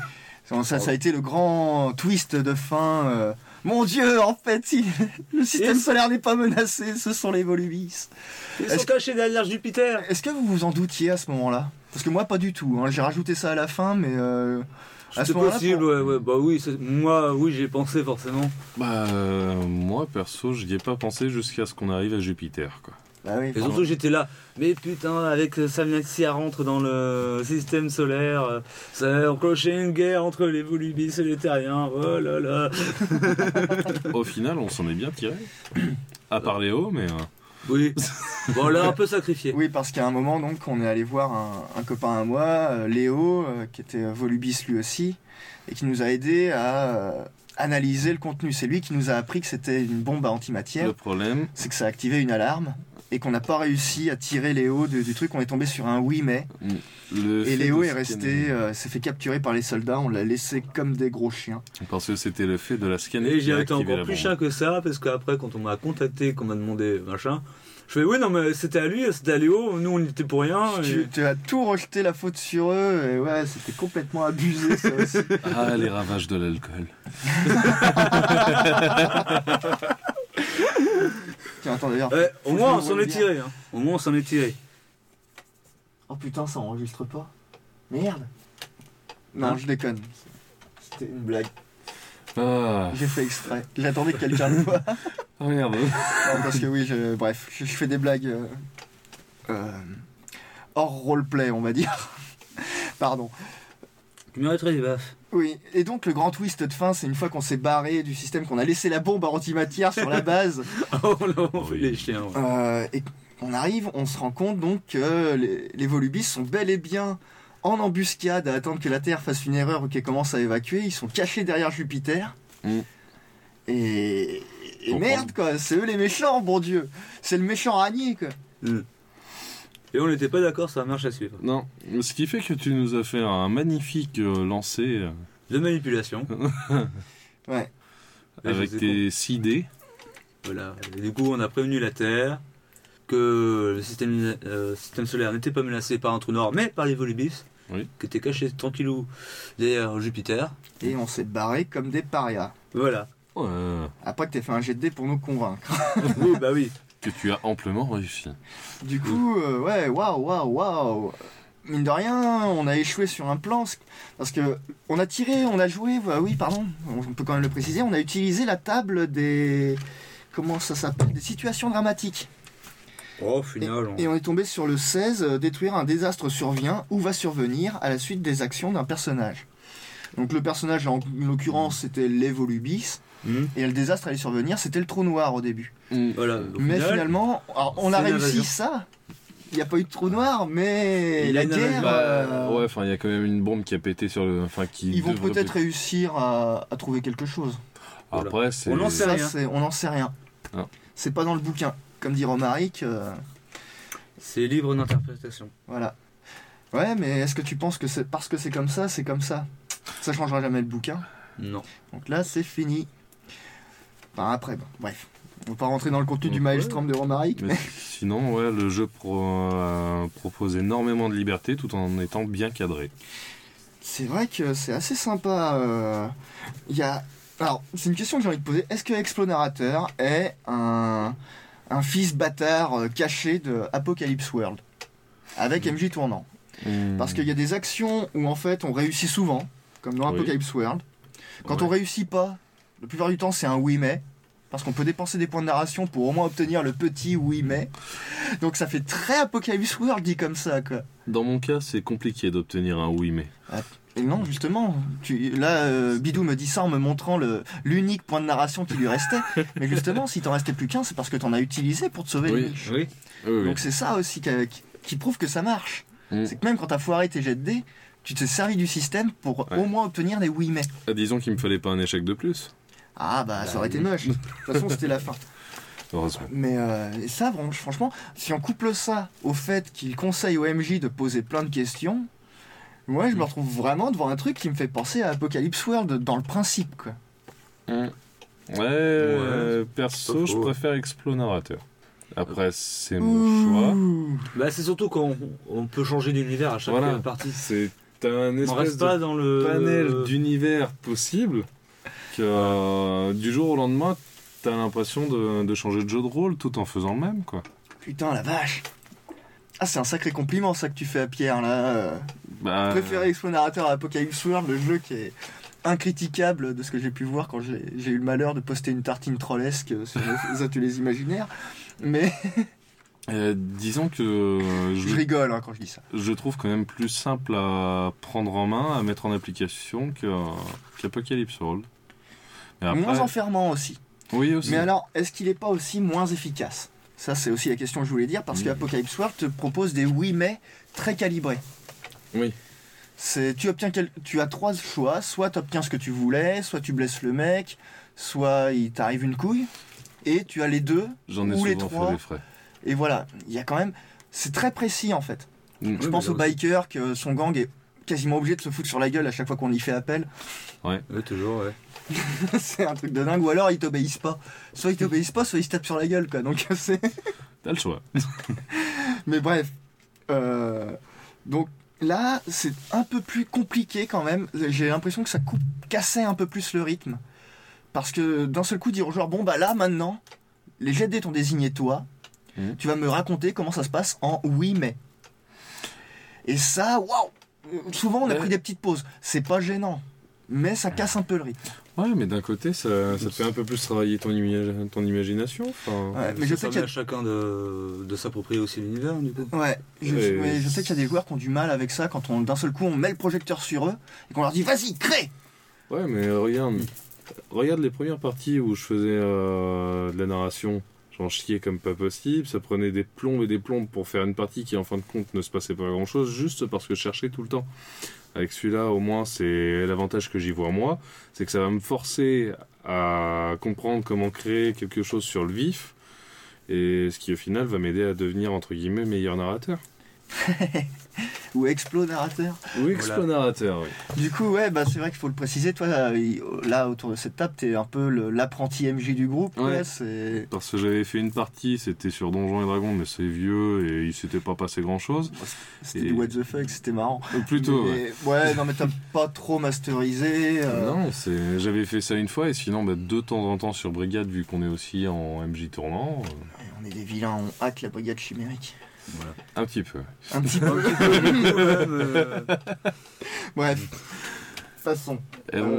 Ça, ça a été le grand twist de fin. euh, Mon Dieu, en fait, il- le système Et- solaire n'est pas menacé, ce sont les Volubis. Ils Est-ce sont cachés derrière Jupiter. Est-ce que vous vous en doutiez à ce moment-là? Parce que moi, pas du tout. hein. J'ai rajouté ça à la fin, mais euh, à ce C'est moment-là, possible, pour- ouais, ouais. Bah oui, c'est- moi, oui, j'ai pensé forcément. Bah, euh, moi, perso, j'y ai pas pensé jusqu'à ce qu'on arrive à Jupiter, quoi. Bah oui, Et enfin, surtout, j'étais là. Mais putain, avec Salmiaxia rentre dans le système solaire, euh, ça va enclencher une guerre entre les Volubis et les Terriens. Oh là là. Au final, on s'en est bien tiré. À part Léo, mais... euh, Oui. Bon, on l'a un peu sacrifié. Oui, parce qu'à un moment, donc, on est allé voir un, un copain à moi, euh, Léo, euh, qui était Volubis lui aussi, et qui nous a aidé à euh, analyser le contenu. C'est lui qui nous a appris que c'était une bombe à antimatière, le problème, c'est que ça a activé une alarme, et qu'on n'a pas réussi à tirer Léo de- du truc. On est tombé sur un oui mais, le et fait Léo de est scanner- resté, euh, s'est fait capturer par les soldats. On l'a laissé comme des gros chiens. Parce que c'était le fait de la scanner Et qui j'ai a été activé encore la plus bombe. chiant que ça, parce qu'après, quand on m'a contacté, qu'on m'a demandé machin, je fais oui, non, mais c'était à lui, c'était à Léo, nous on n'y était pour rien. et- Tu, tu as tout rejeté la faute sur eux, et ouais, c'était complètement abusé ça aussi. Ah, les ravages de l'alcool. Tiens, attends d'ailleurs. Ouais, au Faut que moins je on me s'en voie est bien. tiré. Hein. Au moins on s'en est tiré. Oh putain, ça enregistre pas. Merde. Non, Hein je déconne. C'était une blague. Ah, J'ai fait exprès. J'attendais que quelqu'un le voie. ah, merde. Non, parce que oui, je, bref, je, je fais des blagues euh, euh, hors roleplay, on va dire. Pardon. Tu mériterais des baffes. Oui, et donc le grand twist de fin, c'est une fois qu'on s'est barré du système, qu'on a laissé la bombe à antimatière sur la base, Oh non, on fait Oui. les chiens. Ouais. euh, et on arrive, on se rend compte donc que les, les Volubis sont bel et bien en embuscade à attendre que la Terre fasse une erreur ou qu'elle commence à évacuer. Ils sont cachés derrière Jupiter. Mm. Et, et Comprendre. merde quoi, c'est eux les méchants, bon Dieu. C'est le méchant Ragné quoi. Et on n'était pas d'accord sur la marche à suivre. Non, ce qui fait que tu nous as fait un magnifique euh, lancer euh, De manipulation. Ouais. Et avec je sais tes six dés. Voilà. Et du coup, on a prévenu la Terre que le système, euh, système solaire n'était pas menacé par un trou noir, mais par les Volubis, Oui. qui étaient cachés tranquillou derrière Jupiter. Et on s'est barré comme des parias. Voilà. Ouais, Après que t'aies fait un jet de dés pour nous convaincre. Oui, bah oui. que tu as amplement réussi. Du coup, euh, ouais, waouh, waouh, waouh. Mine de rien, on a échoué sur un plan. Parce que on a tiré, on a joué, bah oui, pardon, on peut quand même le préciser, on a utilisé la table des. Comment ça s'appelle? Des situations dramatiques. Oh, au final. on- Et on est tombé sur le seize, euh, détruire un désastre survient ou va survenir à la suite des actions d'un personnage. Donc le personnage, en l'occurrence, c'était les Volubis, Hmm. et le désastre allait survenir, c'était le trou noir au début. Voilà. Au mais final, finalement, alors, on a c'est une réussi invasion. ça. Il n'y a pas eu de trou noir, mais Il y a la une guerre, invasion. Bah, euh, ouais, enfin, il y a quand même une bombe qui a pété sur le. Enfin, qui ils vont devrait peut-être péter. réussir à, à trouver quelque chose. Après, c'est. On en sait Ça, rien. c'est- on n'en sait rien. Non. C'est pas dans le bouquin. Comme dit Romaric, euh, c'est libre d'interprétation. voilà. Ouais, mais est-ce que tu penses que c'est parce que c'est comme ça, c'est comme ça? Ça changera jamais le bouquin. Non. Donc là, c'est fini. Enfin, après, bon, bref. On va pas rentrer dans le contenu du Ouais. Maelstrom de Romaric, mais... Mais sinon, ouais, le jeu pro- euh, propose énormément de liberté tout en étant bien cadré. C'est vrai que c'est assez sympa. euh, Il y a... Alors, c'est une question que j'ai envie de poser. Est-ce que Explorateur est un, un fils bâtard euh, caché de Apocalypse World avec M J tournant? Hmm. Parce qu'il y a des actions où en fait on réussit souvent, comme dans Oui. Apocalypse World. Quand Ouais. on réussit pas, la plupart du temps c'est un oui mais. Parce qu'on peut dépenser des points de narration pour au moins obtenir le petit oui mais. Donc ça fait très Apocalypse World dit comme ça quoi. Dans mon cas, c'est compliqué d'obtenir un oui, mais. Et non, justement, tu, là, euh, Bidou me dit ça en me montrant le, l'unique point de narration qui lui restait. Mais justement, si t'en restait plus qu'un, c'est parce que t'en as utilisé pour te sauver Oui. le niche. Oui. Oui, oui. Donc c'est ça aussi qui, qui- qui prouve que ça marche. Mm. C'est que même quand t'as foiré tes jets de dés, tu t'es servi du système pour Ouais. au moins obtenir des oui mais. Ah, disons qu'il me fallait pas un échec de plus. Ah bah ça aurait oui. été moche. De toute façon, c'était la fin. Heureusement. Mais euh, et ça, bon, franchement, si on couple ça au fait qu'il conseille au M J de poser plein de questions, moi je me retrouve vraiment devant un truc qui me fait penser à Apocalypse World dans le principe quoi. Ouais, euh, perso, pas je faux. préfère Explorateur. Après, c'est mon choix. Ouh. Bah, c'est surtout qu'on on peut changer d'univers à chaque Voilà. euh, partie. C'est t'as un On espèce reste de pas dans le panel d'univers possible que euh, du jour au lendemain, t'as l'impression de, de changer de jeu de rôle tout en faisant le même, quoi. Putain, la vache. Ah, c'est un sacré compliment ça que tu fais à Pierre là. Euh, Bah, Préféré Explorateur à Apocalypse World, le jeu qui est incritiquable de ce que j'ai pu voir quand j'ai, j'ai eu le malheur de poster une tartine trollesque sur les ateliers imaginaires. Mais euh, disons que euh, je je, rigole hein, quand je dis ça. je trouve quand même plus simple à prendre en main, à mettre en application que, qu'Apocalypse World. Mais après- Moins enfermant aussi. Oui, aussi. Mais alors, est-ce qu'il n'est pas aussi moins efficace ? Ça, c'est aussi la question que je voulais dire, parce Mmh. qu'Apocalypse World te propose des oui mais très calibrés. Oui. C'est, tu, obtiens quel- tu as trois choix, soit tu obtiens ce que tu voulais, soit tu blesses le mec, soit il t'arrive une couille, et tu as les deux, J'en ai ou les souvent trois, fait les frais. et voilà. Il y a quand même... C'est très précis en fait. Mm. Je Oui, pense mais au là aussi. biker, que son gang est quasiment obligé de se foutre sur la gueule à chaque fois qu'on y fait appel. Ouais, toujours, ouais. C'est un truc de dingue, ou alors ils t'obéissent pas. Soit ils t'obéissent pas, soit ils se tapent sur la gueule, quoi. Donc c'est... T'as le choix. Mais bref. Euh, donc là, c'est un peu plus compliqué quand même. J'ai l'impression que ça coupe, cassait un peu plus le rythme. Parce que d'un seul coup, dire aux joueurs, bon bah là, maintenant, les jets de dés t'ont désigné toi. Mhm. Tu vas me raconter comment ça se passe en oui mais. Et ça, waouh. Souvent, on a Ouais. pris des petites pauses. C'est pas gênant. Mais ça casse un peu le rythme. Ouais, mais d'un côté, ça, ça te fait un peu plus travailler ton, ima- ton imagination. Enfin, Ouais, mais je ça sais permet qu'il y a à chacun de, de s'approprier aussi l'univers, du coup. Ouais, je, Ouais, mais je oui. sais qu'il y a des joueurs qui ont du mal avec ça quand on d'un seul coup on met le projecteur sur eux et qu'on leur dit vas-y, crée. Ouais, mais regarde, regarde les premières parties où je faisais euh, de la narration. J'en chiais comme pas possible, ça prenait des plombes et des plombes pour faire une partie qui en fin de compte ne se passait pas grand chose, juste parce que je cherchais tout le temps. Avec celui-là, au moins, c'est l'avantage que j'y vois moi, c'est que ça va me forcer à comprendre comment créer quelque chose sur le vif, et ce qui au final va m'aider à devenir entre guillemets meilleur narrateur. Ou explo narrateur. Ou explo-narrateur, oui. Du coup, ouais, bah c'est vrai qu'il faut le préciser. Toi, euh, là autour de cette table, t'es un peu le- l'apprenti M J du groupe. Ouais. Ouais, c'est... Parce que j'avais fait une partie, c'était sur Donjons et Dragons, mais c'est vieux et il s'était pas passé grand-chose. C'était Et- du what the fuck, c'était marrant. Ou plutôt, ouais. Mais- ouais, non mais t'as pas trop masterisé. euh, Non, c'est... j'avais fait ça une fois et sinon bah, de temps en temps sur Brigade, vu qu'on est aussi en M J tournant, euh, On est des vilains, on hack la brigade chimérique. Voilà. un petit peu. Un petit peu. euh, Bref, passons. Et bon,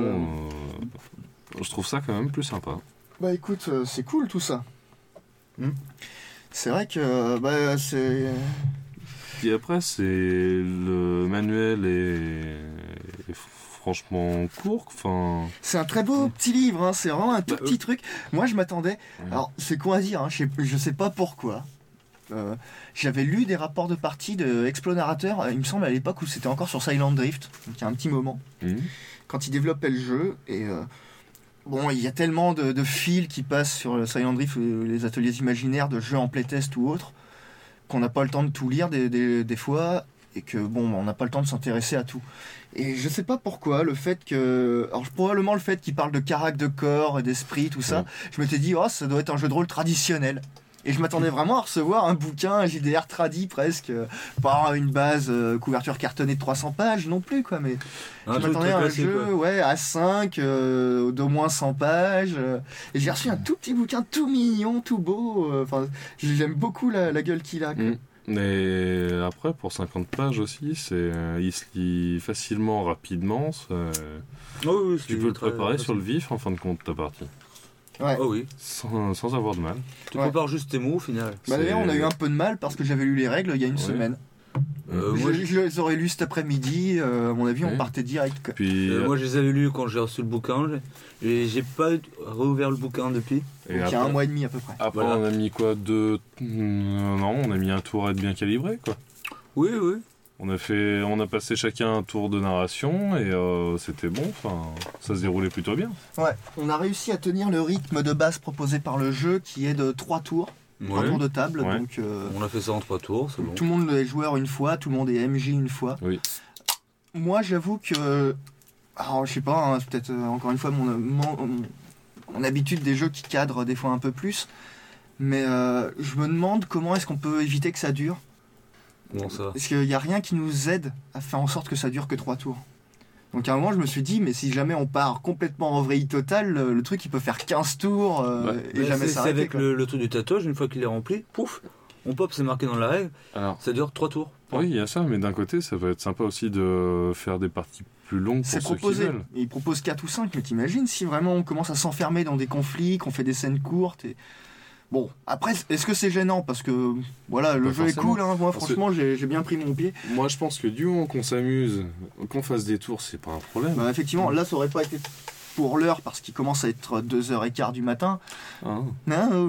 euh, je trouve ça quand même plus sympa. Bah écoute, euh, c'est cool tout ça. Hmm. C'est vrai que euh, bah, c'est... Puis après, c'est le manuel est, est franchement court. Enfin, C'est un très beau petit livre, hein, c'est vraiment un tout Bah, petit euh, truc. Moi je m'attendais, Ouais. alors c'est con à dire, hein, je, sais, je sais pas pourquoi. Euh, J'avais lu des rapports de partie de Explo-Narrateur, euh, il me semble à l'époque où c'était encore sur Silent Drift, donc il y a un petit moment, hum, quand ils développaient le jeu. Et euh, bon, il y a tellement de, de fils qui passent sur le Silent Drift, ou les ateliers imaginaires de jeux en playtest ou autres, qu'on n'a pas le temps de tout lire des, des, des fois, et que bon, on n'a pas le temps de s'intéresser à tout. Et je sais pas pourquoi, le fait que... Alors probablement le fait qu'il parle de carac de corps, et d'esprit, tout ça, Ouais. je m'étais dit, oh, ça doit être un jeu de rôle traditionnel. Et je m'attendais vraiment à recevoir un bouquin, un J D R tradi presque, euh, pas une base euh, couverture cartonnée de trois cents pages non plus, quoi, mais un je truc m'attendais très à un classique, jeu quoi. ouais, à cinq, euh, d'au moins cent pages. euh, et j'ai reçu un tout petit bouquin tout mignon, tout beau. euh, Enfin, j'aime beaucoup la, la gueule qu'il a. quoi. hum. Mais après, pour cinquante pages aussi, c'est, euh, il se lit facilement, rapidement. c'est- Oh, oui, Tu c'est peux le très préparer facile. sur le vif en fin de compte ta partie, Ouais. Oh oui. sans, sans avoir de mal. Tu Ouais. prépares juste tes mots au final. Bah, d'ailleurs, on a C'est- eu un peu de mal parce que j'avais lu les règles il y a une Ouais. semaine. Euh, je, moi, je les aurais lus cet après-midi. euh, à mon avis, on Ouais. partait direct. quoi. Puis, Euh, moi, je les avais lus quand j'ai reçu le bouquin. J'ai j'ai pas réouvert le bouquin depuis. et Donc, il y a après, un mois et demi à peu près. après, Voilà. on a mis quoi deux... hum, Non, on a mis un tour à être bien calibré, quoi. Oui, oui. On a fait, on a passé chacun un tour de narration et euh, c'était bon. Enfin, ça se déroulait plutôt bien. Ouais, on a réussi à tenir le rythme de base proposé par le jeu qui est de trois tours, trois Ouais. tours de table. Ouais. Donc euh, On a fait ça en trois tours, c'est bon. tout le monde est joueur une fois, tout le monde est M J une fois. Oui. Moi, j'avoue que, alors je sais pas, hein, c'est peut-être euh, encore une fois mon, mon, mon habitude des jeux qui cadrent des fois un peu plus, mais euh, je me demande comment est-ce qu'on peut éviter que ça dure. Comment ça? Parce qu'il n'y a rien qui nous aide à faire en sorte que ça dure que trois tours. Donc à un moment, je me suis dit, mais si jamais on part complètement en vrille totale, le, le truc il peut faire quinze tours euh, Ouais. et Mais jamais c'est, c'est s'arrêter. avec quoi. le, le truc du tatouage, une fois qu'il est rempli, pouf, on pop, c'est marqué dans la règle, Alors, ça dure trois tours. oui, il y a ça, mais d'un côté, ça peut être sympa aussi de faire des parties plus longues pour C'est ceux qui proposé. veulent. Et ils proposent quatre ou cinq, mais t'imagines si vraiment on commence à s'enfermer dans des conflits, qu'on fait des scènes courtes et... Bon, après, est-ce que c'est gênant? Parce que, voilà, le Pas jeu est forcément. cool, hein. Moi, Parce franchement, j'ai, j'ai bien pris mon pied. Moi, je pense que du moment qu'on s'amuse, qu'on fasse des tours, c'est pas un problème. Bah, effectivement, là, ça aurait pas été pour l'heure, parce qu'il commence à être deux heures quinze du matin. Hein. Non.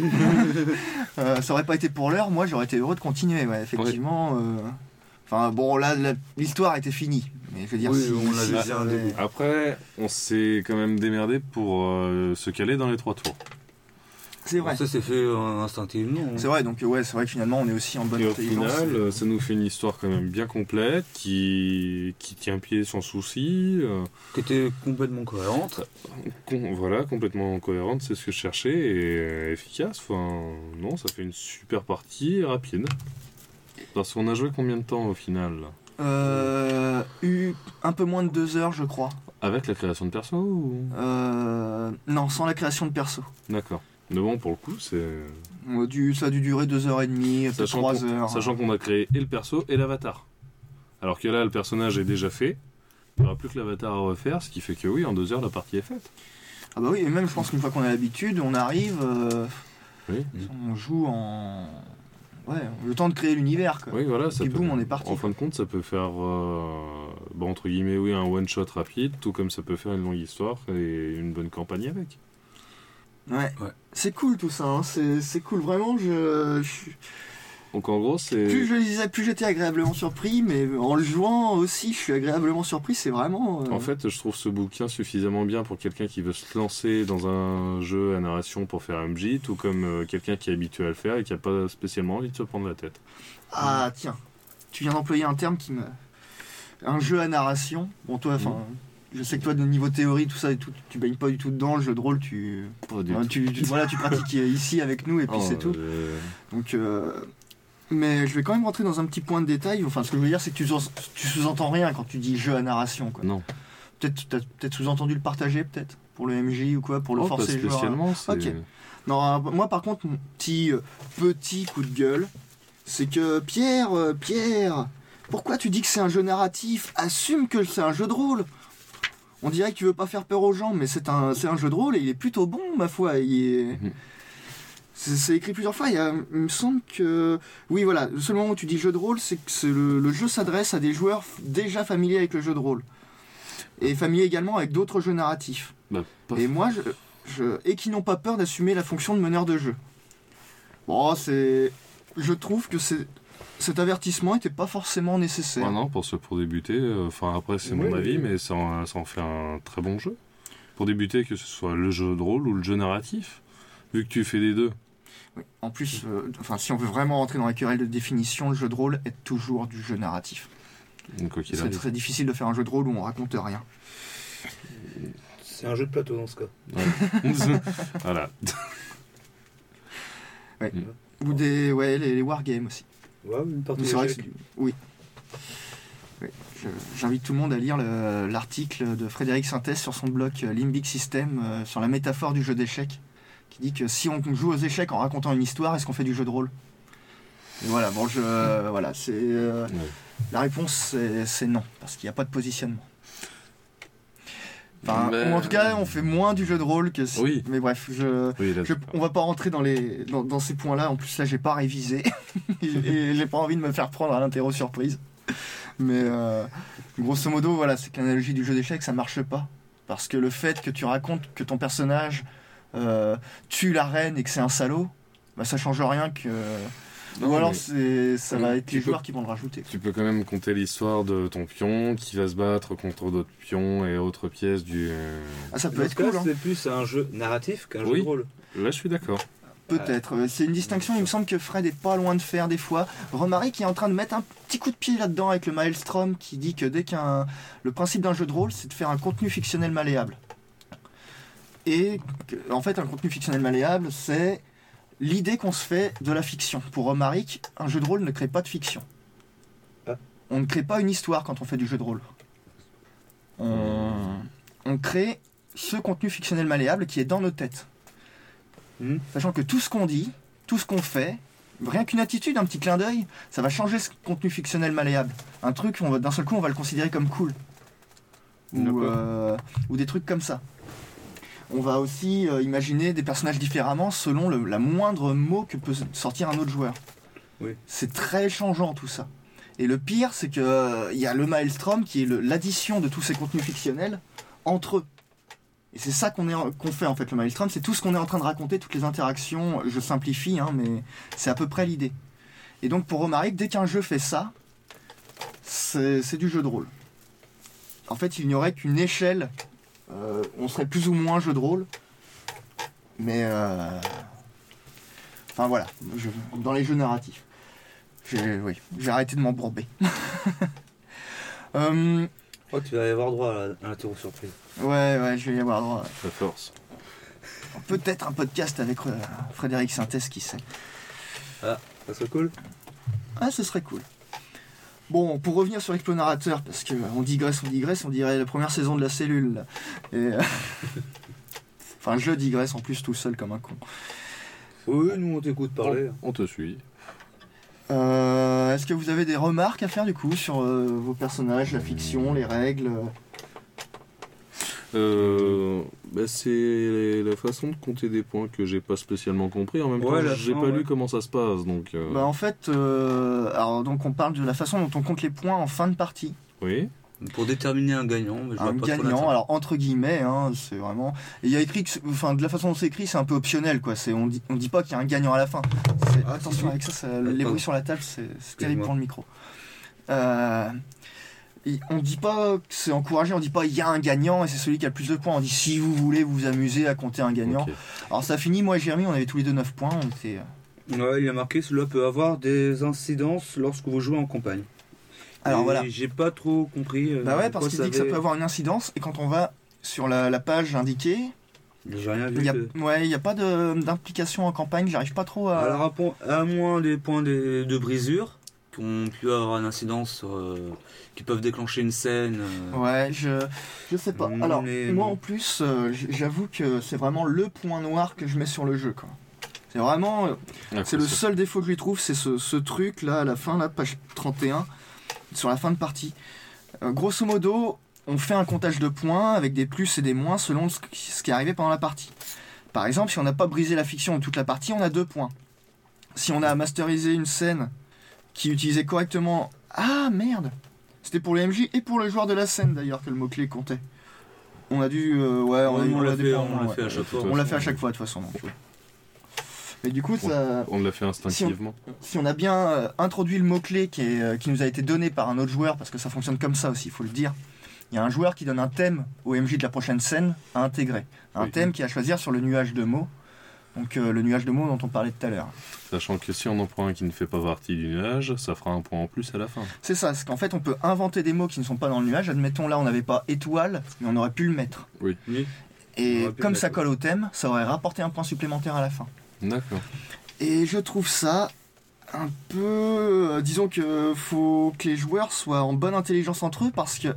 Euh, ça aurait pas été pour l'heure, moi, j'aurais été heureux de continuer, ouais, effectivement. euh, Enfin, bon, là, la- l'histoire était finie. Mais je veux dire, Oui, si, on si l'avait ça bien avait- début. Après, on s'est quand même démerdé pour euh, se caler dans les trois tours. C'est vrai. Ça, c'est fait euh, instinctivement. hein. C'est vrai, donc ouais, c'est vrai que finalement, on est aussi en bonne Et au intelligence. final, euh, ça nous fait une histoire quand même bien complète, qui, qui tient pied sans souci. euh, Qui était complètement cohérente. con- voilà, complètement cohérente, c'est ce que je cherchais, et euh, efficace. Enfin, non, ça fait une super partie rapide. Parce qu'on a joué combien de temps au final là Euh, eu un peu moins de deux heures, je crois. Avec la création de perso ou... Euh, non, sans la création de perso. D'accord. Mais bon, pour le coup, c'est. Euh, du- ça a dû durer deux heures et demie, peut-être Sachant trois qu'on heures. sachant qu'on a créé et le perso et l'avatar. Alors que là, le personnage est déjà fait. Il n'y aura plus que l'avatar à refaire, ce qui fait que oui, en deux heures, la partie est faite. Ah bah oui, et même je pense qu'une fois qu'on a l'habitude, on arrive, euh, Oui. on joue en... Ouais, le temps de créer l'univers, quoi. Oui, voilà. Ça Puis peut- boum, on est parti, En quoi. fin de compte, ça peut faire, euh, bon, entre guillemets, oui, un one-shot rapide, tout comme ça peut faire une longue histoire et une bonne campagne avec. Ouais. Ouais. C'est cool tout ça, hein. c'est, c'est cool, vraiment, je... je- Donc en gros, c'est. Plus je le disais, plus j'étais agréablement surpris, mais en le jouant aussi, je suis agréablement surpris, c'est vraiment... euh, En fait, je trouve ce bouquin suffisamment bien pour quelqu'un qui veut se lancer dans un jeu à narration pour faire M J, tout comme euh, quelqu'un qui est habitué à le faire et qui n'a pas spécialement envie de se prendre la tête. Ah tiens, tu viens d'employer un terme qui me... Un jeu à narration. Bon toi, enfin, je sais que toi, de niveau théorie, tout ça et tout, tu baignes pas du tout dedans. Le jeu de rôle, tu, Pas du euh, tout. tu, tu- voilà, tu pratiques ici avec nous et puis Oh, c'est tout. euh, Donc, euh, mais je vais quand même rentrer dans un petit point de détail. Enfin, ce que je veux dire, c'est que tu, sous- tu sous-entends rien quand tu dis jeu à narration, quoi. Non. Peut-être, t'as peut-être sous-entendu le partager, peut-être pour le M J ou quoi, pour le Oh, pas forcer le joueur. à- spécialement, c'est... Ok. Non, euh, moi par contre, mon petit euh, petit coup de gueule, c'est que Pierre, euh, Pierre, pourquoi tu dis que c'est un jeu narratif? Assume que c'est un jeu de rôle. On dirait que tu veux pas faire peur aux gens, mais c'est un, c'est un jeu de rôle et il est plutôt bon, ma foi. Il est... Mhm. c'est, c'est écrit plusieurs fois. Il, y a- il me semble que. Oui, voilà, le seul moment où tu dis jeu de rôle, c'est que c'est le, le jeu s'adresse à des joueurs f- déjà familiers avec le jeu de rôle. Et familiers également avec d'autres jeux narratifs. Bah, pas- Et moi, je, je- et qui n'ont pas peur d'assumer la fonction de meneur de jeu. Bon, c'est, je trouve que c'est, cet avertissement n'était pas forcément nécessaire. Ah non, pour, ce, pour débuter, euh, enfin après c'est mon Oui, avis, oui. mais ça en, ça en fait un très bon jeu. Pour débuter, que ce soit le jeu de rôle ou le jeu narratif, vu que tu fais les deux. Oui. En plus, euh, enfin, si on veut vraiment rentrer dans la querelle de définition, le jeu de rôle est toujours du jeu narratif. Donc quoi qu'il C'est arrive. très difficile de faire un jeu de rôle où on raconte rien. C'est un jeu de plateau dans ce cas. Ouais. Voilà. Ou des, ouais, les, les wargames aussi. Ouais, une partie C'est vrai que d'échecs. c'est du- oui. Oui. Je- J'invite tout le monde à lire le- l'article de Frédéric Sintès sur son blog euh, Limbic System euh, sur la métaphore du jeu d'échecs, qui dit que si on joue aux échecs en racontant une histoire, est-ce qu'on fait du jeu de rôle? Et voilà, bon, je, euh, voilà, c'est euh, Ouais. la réponse, c'est c'est non, parce qu'il n'y a pas de positionnement. Enfin, Mais- ou en tout cas, on fait moins du jeu de rôle que si. Oui. Mais bref, je, Oui, là, je- on va pas rentrer dans, les, dans, dans ces points-là. En plus, là, j'ai pas révisé. Et j'ai pas envie de me faire prendre à l'interro surprise. Mais euh, grosso modo, voilà, c'est que l'analogie du jeu d'échecs, ça marche pas. Parce que le fait que tu racontes que ton personnage euh, tue la reine et que c'est un salaud, bah, ça change rien que. Non, Ou alors, mais c'est, ça Oui, va être tu les peux- joueurs qui vont le rajouter. tu peux quand même compter l'histoire de ton pion qui va se battre contre d'autres pions et autres pièces du. euh, Ah, ça peut Dans être ce cas, cool, hein. c'est plus un jeu narratif qu'un Oui. jeu de rôle. Là, je suis d'accord. Peut-être. Euh, C'est une distinction, il me semble que Fred est pas loin de faire des fois. Romaric qui est en train de mettre un petit coup de pied là-dedans avec le Maelstrom qui dit que dès qu'un. Le principe d'un jeu de rôle, c'est de faire un contenu fictionnel malléable. Et que- en fait, un contenu fictionnel malléable, c'est l'idée qu'on se fait de la fiction. Pour Romaric, un jeu de rôle ne crée pas de fiction. on ne crée pas une histoire quand on fait du jeu de rôle. On, on crée ce contenu fictionnel malléable qui est dans nos têtes. Mmh. Sachant que tout ce qu'on dit, tout ce qu'on fait, rien qu'une attitude, un petit clin d'œil, ça va changer ce contenu fictionnel malléable. Un truc, on va, d'un seul coup, on va le considérer comme cool. Ou, euh, ou des trucs comme ça. On va aussi euh, imaginer des personnages différemment selon le la moindre mot que peut sortir un autre joueur. Oui. C'est très changeant tout ça. Et le pire, c'est qu'il euh, y a le Maelstrom qui est le, l'addition de tous ces contenus fictionnels entre eux. Et c'est ça qu'on, est, qu'on fait en fait, le Maelstrom, c'est tout ce qu'on est en train de raconter, toutes les interactions, je simplifie, hein, mais c'est à peu près l'idée. Et donc pour Romaric, dès qu'un jeu fait ça, c'est, c'est du jeu de rôle. En fait, il n'y aurait qu'une échelle, euh, on serait plus ou moins jeu de rôle, mais... Euh... Enfin voilà, je, dans les jeux narratifs. J'ai, oui, j'ai arrêté de m'embourber. euh, Je crois que tu vas y avoir droit à, la, à l'interro surprise. Ouais, ouais, je vais y avoir droit. La force. Peut-être un podcast avec euh, Frédéric Sintès, qui sait. Ah, ça serait cool. Ah, ce serait cool. Bon, pour revenir sur Explorateur, parce qu'on digresse, on digresse, on dirait la première saison de la cellule. Là. Et, euh... enfin, je digresse en plus tout seul comme un con. Oui, nous on t'écoute parler. On, on te suit. Euh, est-ce que vous avez des remarques à faire du coup sur euh, vos personnages, la fiction, les règles? Euh, bah c'est la façon de compter des points que j'ai pas spécialement compris. En même Ouais, temps, la j'ai fin, pas ouais. lu comment ça se passe, donc. Euh... Bah en fait, euh, alors donc on parle de la façon dont on compte les points en fin de partie. Oui. Pour déterminer un gagnant. Mais je Un vois pas trop gagnant, l'intérêt. alors entre guillemets, hein, c'est vraiment. Et il y a écrit, que, enfin de la façon dont c'est écrit, c'est un peu optionnel, quoi. C'est on dit, on dit pas qu'il y a un gagnant à la fin. C'est, Ah, attention si, si. avec ça, ça les pardon. bruits sur la table, c'est, c'est terrible Excuse-moi. pour le micro. Euh, et on dit pas que c'est encouragé, on dit pas il y a un gagnant et c'est celui qui a le plus de points. On dit si vous voulez vous amuser à compter un gagnant. Ok. Alors ça finit, moi et Jérémy, on avait tous les deux neuf points. On était, Ouais, il a marqué cela peut avoir des incidences lorsque vous jouez en campagne. Alors Et voilà. J'ai pas trop compris. euh, Bah ouais, de parce quoi qu'il dit que ça avait- peut avoir une incidence et quand on va sur la, la page indiquée, J'ai rien il vu. y a, de- ouais, il y a pas de, d'implication en campagne. J'arrive pas trop à. Alors, à, point- à moins des points de, de brisure qui ont pu avoir une incidence sur, euh, qui peuvent déclencher une scène. euh, Ouais, je je sais pas. Mm, Alors mais- moi en plus, euh, j- j'avoue que c'est vraiment le point noir que je mets sur le jeu, quoi. C'est vraiment, euh, Ah, c'est le seul défaut que je lui trouve, c'est ce, ce truc là à la fin, là, page trente et un, sur la fin de partie. Euh, grosso modo, on fait un comptage de points avec des plus et des moins selon ce qui ce qui est arrivé pendant la partie. Par exemple, si on n'a pas brisé la fiction de toute la partie, on a deux points. Si on a masterisé une scène qui utilisait correctement... Ah merde! C'était pour les M J et pour le joueur de la scène d'ailleurs que le mot-clé comptait. On a dû... euh, ouais, on, a, on on l'a a des fait, points, on l'a ouais. fait à chaque fois. On l'a fait à chaque fois de toute façon. Donc, ouais. Mais du coup, ça, On l'a fait instinctivement. si on a bien euh, introduit le mot-clé qui, est, euh, qui nous a été donné par un autre joueur, parce que ça fonctionne comme ça aussi, il faut le dire. Il y a un joueur qui donne un thème au M J de la prochaine scène à intégrer. Un Oui. thème qui est à choisir sur le nuage de mots. Donc euh, le nuage de mots dont on parlait tout à l'heure. Sachant que si on en prend un qui ne fait pas partie du nuage, ça fera un point en plus à la fin. C'est ça, c'est qu'en fait on peut inventer des mots qui ne sont pas dans le nuage. Admettons là on n'avait pas étoile, mais on aurait pu le mettre. Oui. Oui. Et On aurait pu comme le ça mettre, colle au thème, ça aurait rapporté un point supplémentaire à la fin. D'accord. Et je trouve ça un peu... euh, disons que faut que les joueurs soient en bonne intelligence entre eux parce que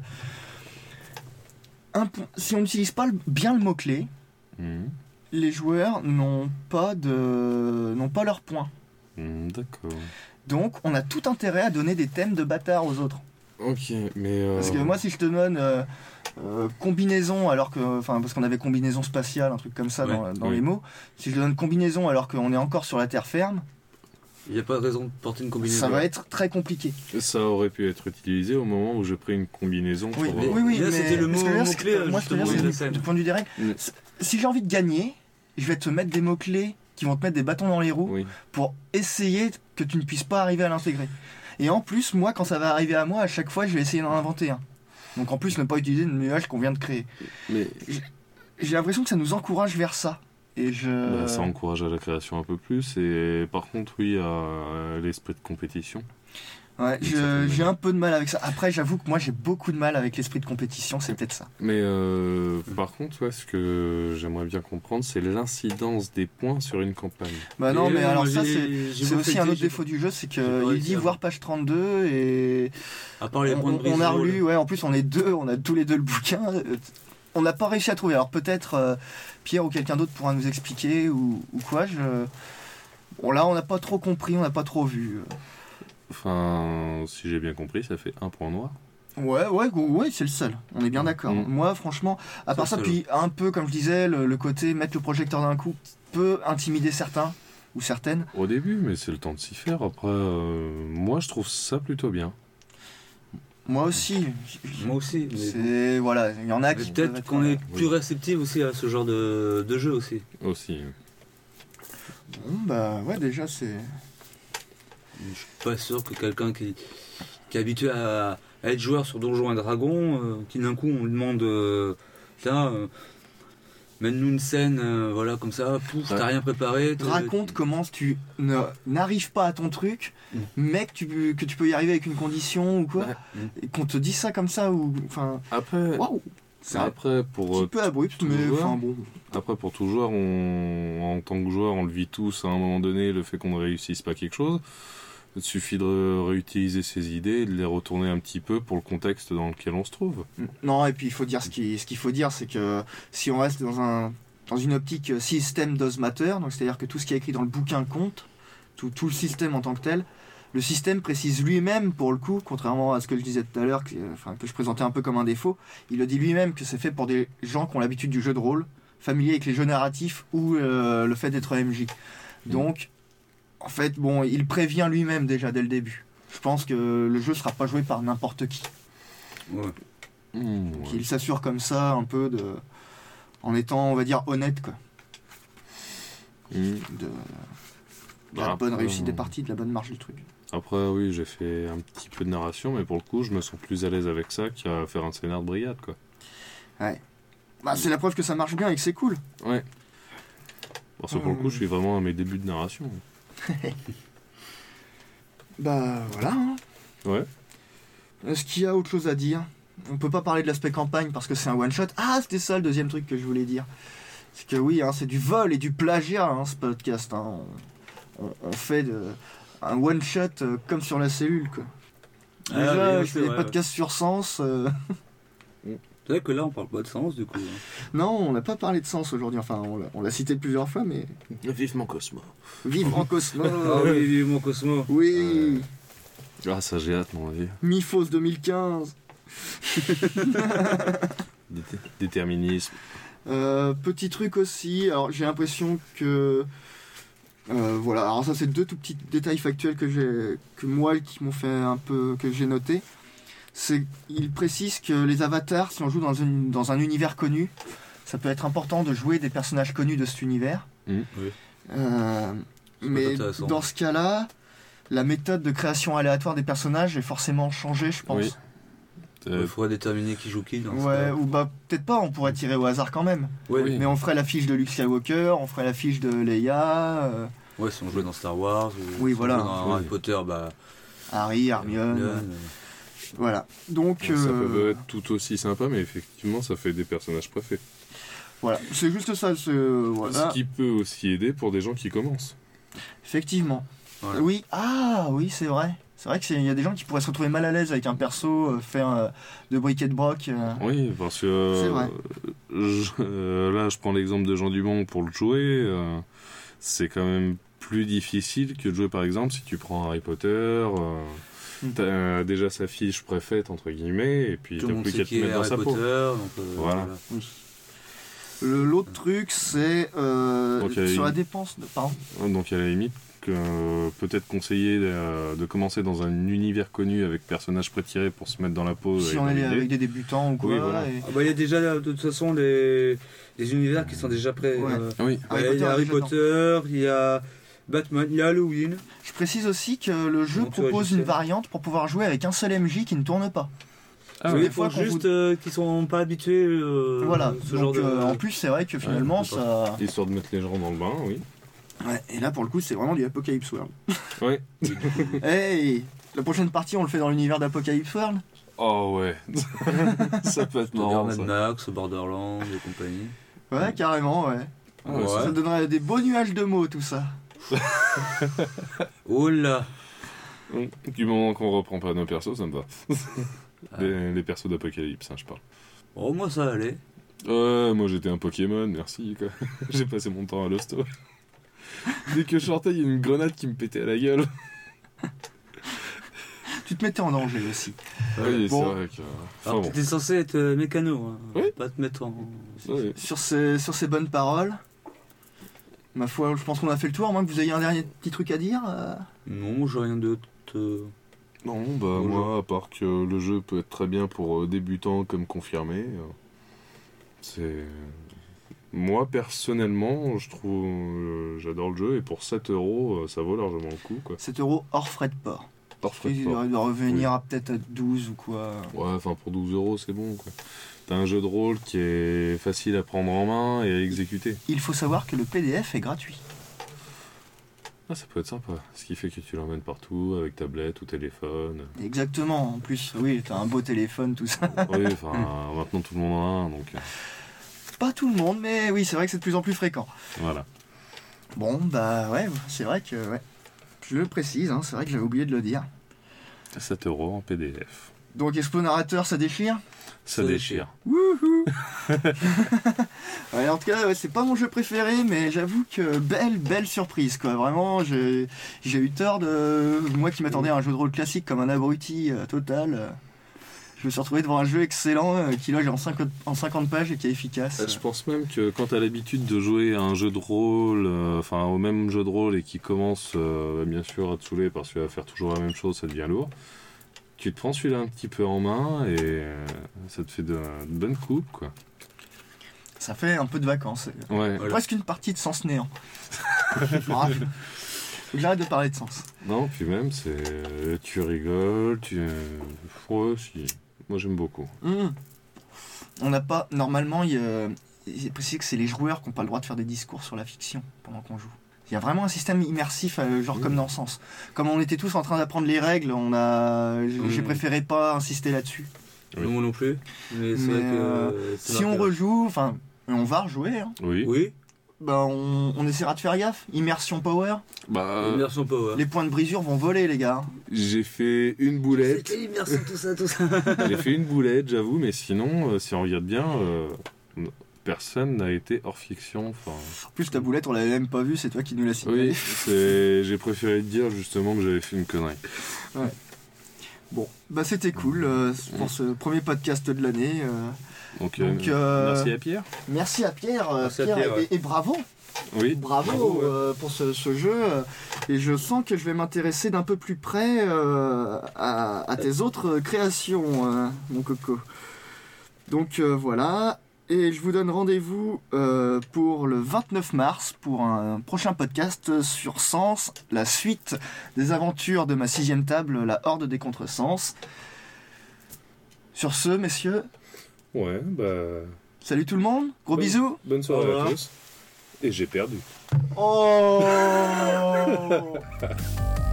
un po- si on n'utilise pas le- bien le mot-clé, Mhm. les joueurs n'ont pas, de... n'ont pas leur point. Mhm, D'accord. Donc on a tout intérêt à donner des thèmes de bâtard aux autres. Ok, mais... euh, Parce que moi si je te donne euh, euh, combinaison alors que... Enfin parce qu'on avait combinaison spatiale, un truc comme ça Ouais, dans, dans oui. les mots. Si je te donne combinaison alors qu'on est encore sur la terre ferme, Il n'y a pas de raison de porter une combinaison. ça va être très compliqué. Ça aurait pu être utilisé au moment où j'ai pris une combinaison Oui, pour... oui, euh, oui, oui, Là, mais c'était le ce que je veux mot- dire, c'est que, mot-clé, euh, moi, je te justement, dire, de la c'est scène. du, du point de vue des règles. Mm. C'est- Si j'ai envie de gagner, je vais te mettre des mots-clés qui vont te mettre des bâtons dans les roues Oui. pour essayer que tu ne puisses pas arriver à l'intégrer. Et en plus, moi, quand ça va arriver à moi, à chaque fois, je vais essayer d'en inventer un. Donc en plus, ne pas utiliser le nuage qu'on vient de créer. Mais J'ai l'impression que ça nous encourage vers ça. Et je... bah, ça encourage à la création un peu plus. Et par contre, oui, à l'esprit de compétition. Ouais, je, j'ai un peu de mal avec ça. Après, j'avoue que moi, j'ai beaucoup de mal avec l'esprit de compétition, c'est peut-être ça. Mais euh, par contre, ouais, ce que j'aimerais bien comprendre, c'est l'incidence des points sur une campagne. Bah non, Et mais moi, alors j'ai- ça, j'ai c'est, c'est beau aussi fêter, un autre j'ai défaut pas- du jeu, c'est j'ai pas qu'il réussi dit à- voir page trente-deux et À part les on, points de on- brise on a rôle. relu, ouais, en plus on est deux, on a tous les deux le bouquin. euh, On n'a pas réussi à trouver. Alors peut-être euh, Pierre ou quelqu'un d'autre pourra nous expliquer ou, ou quoi. Je... Bon là, on n'a pas trop compris, on n'a pas trop vu. Enfin, si j'ai bien compris, ça fait un point noir. Ouais, ouais, go- ouais, c'est le seul. On est bien d'accord. Mm. Moi, franchement, à C'est part le ça, seul. puis un peu, comme je disais, le, le côté mettre le projecteur d'un coup peut intimider certains ou certaines. Au début, mais c'est le temps de s'y faire. Après, euh, moi, je trouve ça plutôt bien. Moi aussi. Moi aussi. Mais, C'est voilà, il y en a mais qui peuvent peut-être être- qu'on est oui. plus réceptif aussi à ce genre de, de jeu aussi. Aussi. Bon, bah ouais, déjà c'est. Je suis pas sûr que quelqu'un qui, qui est habitué à, à être joueur sur Donjons et Dragons, euh, qui d'un coup on lui demande euh, tiens, euh, mène-nous une scène, euh, voilà, comme ça, pouf, Ouais. t'as rien préparé. t'as- Raconte comment tu ne- n'arrives pas à ton truc, Mm. mais que tu, que tu peux y arriver avec une condition ou quoi, Ouais. et qu'on te dit ça comme ça ou enfin. Après, Waouh. C'est un après pour petit euh, peu abrupt, tout mais joueur. enfin bon. Après, pour tout joueur, on, en tant que joueur, on le vit tous à un moment donné, le fait qu'on ne réussisse pas quelque chose. Il suffit de réutiliser ses idées et de les retourner un petit peu pour le contexte dans lequel on se trouve. Non, et puis il faut dire ce qu'il ce qu'il faut dire, c'est que si on reste dans un dans une optique euh, system does matter, donc c'est-à-dire que tout ce qui est écrit dans le bouquin compte, tout, tout le système en tant que tel, le système précise lui-même pour le coup, contrairement à ce que je disais tout à l'heure, que, euh, enfin, que je présentais un peu comme un défaut, il le dit lui-même que c'est fait pour des gens qui ont l'habitude du jeu de rôle, familiers avec les jeux narratifs ou euh, le fait d'être M J. Donc, en fait, bon, il prévient lui-même déjà dès le début. Je pense que le jeu sera pas joué par n'importe qui. Ouais. Mmh, ouais. Qu'il s'assure comme ça un peu de, en étant, on va dire, honnête, quoi. Mmh. De, de la Bah, bonne après, réussite des euh, parties, de la bonne marge du truc. Après, oui, j'ai fait un petit peu de narration, mais pour le coup, je me sens plus à l'aise avec ça qu'à faire un scénar de brigade, quoi. Bah, c'est la preuve que ça marche bien et que c'est cool. Ouais. Parce que pour le coup, je suis vraiment à mes débuts de narration. Bah, voilà. Hein. Ouais. Est-ce qu'il y a autre chose à dire? On peut pas parler de l'aspect campagne parce que c'est un one-shot. Ah, c'était ça le deuxième truc que je voulais dire. C'est que oui, hein, c'est du vol et du plagiat, hein, ce podcast. Hein. On, on- on fait de, un one-shot euh, comme sur la cellule, quoi. Ah, Déjà, oui, oui, je c'est fais des vrai, podcasts sur Sens. euh, C'est vrai que là on parle pas de sens du coup. hein. Non, on n'a pas parlé de Sens aujourd'hui. Enfin, on l'a, on l'a cité plusieurs fois, mais Vivement Cosmo. vive en Cosmo. Ah oui, vivement Cosmo. Oui, Ah, ça, j'ai hâte, mon avis. Mifos deux mille quinze. Dé- Déterminisme. Euh, petit truc aussi, alors j'ai l'impression que euh, voilà, alors ça c'est deux tout petits détails factuels que j'ai, que moi qui m'ont fait un peu, que j'ai noté. C'est, il précise que les avatars, si on joue dans, une, dans un univers connu, ça peut être important de jouer des personnages connus de cet univers. Mmh. Oui. Euh, Ça peut mais être intéressant. dans ce cas-là, la méthode de création aléatoire des personnages est forcément changée, je pense. Oui. Il Euh, faudrait déterminer qui joue qui dans ce Ouais, cas. ou bah peut-être pas, on pourrait tirer au hasard quand même. Ouais, Oui. Mais on ferait la fiche de Luke Skywalker, on ferait la fiche de Leia, euh, ouais, si on jouait dans Star Wars ou Oui, si on voilà. jouait dans Oui. Harry Potter, bah. Harry, Hermione, Hermione, euh, euh, voilà. Donc Ça euh, peut être tout aussi sympa, mais effectivement, ça fait des personnages préfets. voilà, c'est juste ça. c'est- Voilà. Ce qui peut aussi aider pour des gens qui commencent. Effectivement. voilà. Oui, ah oui, c'est vrai. C'est vrai qu'il y a des gens qui pourraient se retrouver mal à l'aise avec un perso, euh, faire euh, de briquet de broc. euh. Oui, parce que euh, C'est vrai. je- euh, là, je prends l'exemple de Jean Dumont pour le jouer. euh, c'est quand même plus difficile que de jouer, par exemple, si tu prends Harry Potter. euh, Mm. T'as euh, déjà sa fiche préfaite, entre guillemets, et puis Tout t'as le monde plus sait qu'à te qui est mettre dans Harry sa Potter, peau. donc euh, Voilà. Oui. Le- L'autre truc, c'est euh, Donc, il y a sur la une- dépense. De... Pardon. Donc à la limite, que, euh, peut-être conseiller euh, de commencer dans un univers connu avec personnages prétirés pour se mettre dans la peau. Si et on dans est l'idée. avec des débutants ou quoi. Oui, voilà. et- Ah bah, il y a déjà de toute façon les, les univers qui sont déjà prêts. Ouais. euh, Oui, il y a- il y a Harry Harry Potter, Potter, il y a Batman, il y a Halloween. Je précise aussi que le jeu Donc, tu vois, propose je une sais. variante pour pouvoir jouer avec un seul M J qui ne tourne pas. Ah Oui, ouais. des il fois faut qu'on juste vous- euh, qu'ils sont pas habitués euh, Voilà. ce Donc, genre de. euh, en plus, c'est vrai que finalement, Ouais, ça. Histoire de mettre les gens dans le bain, oui. Ouais, et là, pour le coup, c'est vraiment du Apocalypse World. Ouais. Hey, La prochaine partie, on le fait dans l'univers d'Apocalypse World. Oh ouais, ça peut être C'est-à-dire marrant Mad ça. Max, Borderlands et compagnie. Ouais, carrément, ouais. Ah ouais, Ouais. Ça donnerait des beaux nuages de mots, tout ça. Oh là. Mm. Du moment qu'on reprend pas nos persos, ça me va. Ah. Les, les persos d'Apocalypse, hein, je parle. Oh, moi ça allait. Ouais, moi j'étais un Pokémon, merci quoi. J'ai passé mon temps à l'hosto. Dès que je sortais, il y a une grenade qui me pétait à la gueule. Tu te mettais en danger aussi. Oui, bon. c'est vrai que. Enfin Alors bon. t'étais censé être euh, mécano, hein. Oui. Pas te mettre en... Ouais. Sur ces, sur ces bonnes paroles, ma foi, je pense qu'on a fait le tour. À moins que vous ayez un dernier petit truc à dire. euh. Non, j'ai rien d'autre. euh. Non, bah Bonjour. moi, à part que le jeu peut être très bien pour euh, débutants comme confirmés, euh, c'est. Moi, personnellement, je trouve. euh, J'adore le jeu et pour sept euros, euh, ça vaut largement le coup, quoi. sept euros hors frais de port. Hors frais de Il port. doit doit revenir à peut-être à douze ou quoi. Ouais, enfin pour douze euros, c'est bon, quoi. T'as un jeu de rôle qui est facile à prendre en main et à exécuter. Il faut savoir que le P D F est gratuit. Ah, ça peut être sympa. Ce qui fait que tu l'emmènes partout avec tablette ou téléphone. Exactement. En plus, oui, t'as un beau téléphone, tout ça. Oui, enfin, maintenant tout le monde en a un, donc euh, Pas tout le monde, mais oui, c'est vrai que c'est de plus en plus fréquent. voilà. Bon, bah ouais, c'est vrai que ouais. Je le précise, hein, c'est vrai que j'avais oublié de le dire. sept euros en P D F. Donc Expo Narrateur, ça déchire. Ça, Ça déchire. Wouhou. Ouais, en tout cas, ouais, c'est pas mon jeu préféré, mais j'avoue que belle, belle surprise, quoi. Vraiment, j'ai j'ai eu tort de... Moi qui m'attendais à un jeu de rôle classique comme un abruti euh, total, euh, je me suis retrouvé devant un jeu excellent euh, qui loge en cinquante, en cinquante pages et qui est efficace. Euh, Je pense même que quand t'as l'habitude de jouer à un jeu de rôle, euh, enfin au même jeu de rôle et qui commence euh, bien sûr à te saouler parce que tu vas faire toujours la même chose, ça devient lourd. Tu te prends celui-là un petit peu en main et euh, ça te fait de, de bonnes coupes, quoi. Ça fait un peu de vacances. Ouais. Voilà. Presque une partie de sens néant. Ah, faut que j'arrête de parler de sens. Non, puis même, c'est euh, tu rigoles, tu. euh, Ouais, si. Moi j'aime beaucoup. Mmh. On n'a pas... Normalement, il, y a- il est précisé que c'est les joueurs qui n'ont pas le droit de faire des discours sur la fiction pendant qu'on joue. Il y a vraiment un système immersif, euh, genre Mmh. comme dans Sens. Comme on était tous en train d'apprendre les règles, on a... j'ai Mmh. préféré pas insister là-dessus. Oui. Moi non plus. Mais c'est Mais, vrai que... euh, euh, c'est Si on marqué. rejoue, enfin, on va rejouer, hein, Oui. Oui, ben on, on essaiera de faire gaffe. Immersion power. Bah, immersion power. Les points de brisure vont voler, les gars. j'ai fait une boulette. C'était l'immersion, tout ça, tout ça. J'ai fait une boulette, j'avoue, mais sinon, euh, si on regarde bien, euh, n- personne n'a été hors fiction. Enfin, En plus, ta boulette, on l'avait même pas vue, c'est toi qui nous l'as signalé. oui, c'est- j'ai préféré te dire justement que j'avais fait une connerie. Bon, bah c'était cool euh, pour ce premier podcast de l'année. euh. Donc, euh, Donc, euh, merci à Pierre. Merci à Pierre, euh, Merci à Pierre, Pierre, et, ouais. et bravo, Oui. bravo, Bravo, ouais. euh, pour ce, ce jeu. euh, Et je sens que je vais m'intéresser d'un peu plus près euh, à, à tes autres créations, euh, mon coco. Donc euh, voilà, et je vous donne rendez-vous euh, pour le vingt-neuf mars pour un prochain podcast sur Sens, la suite des aventures de ma sixième table, la Horde des Contresens. Sur ce, messieurs, Ouais, bah. salut tout le monde, gros Ouais. bisous. Bonne soirée Au revoir. à tous. Et j'ai perdu. Oh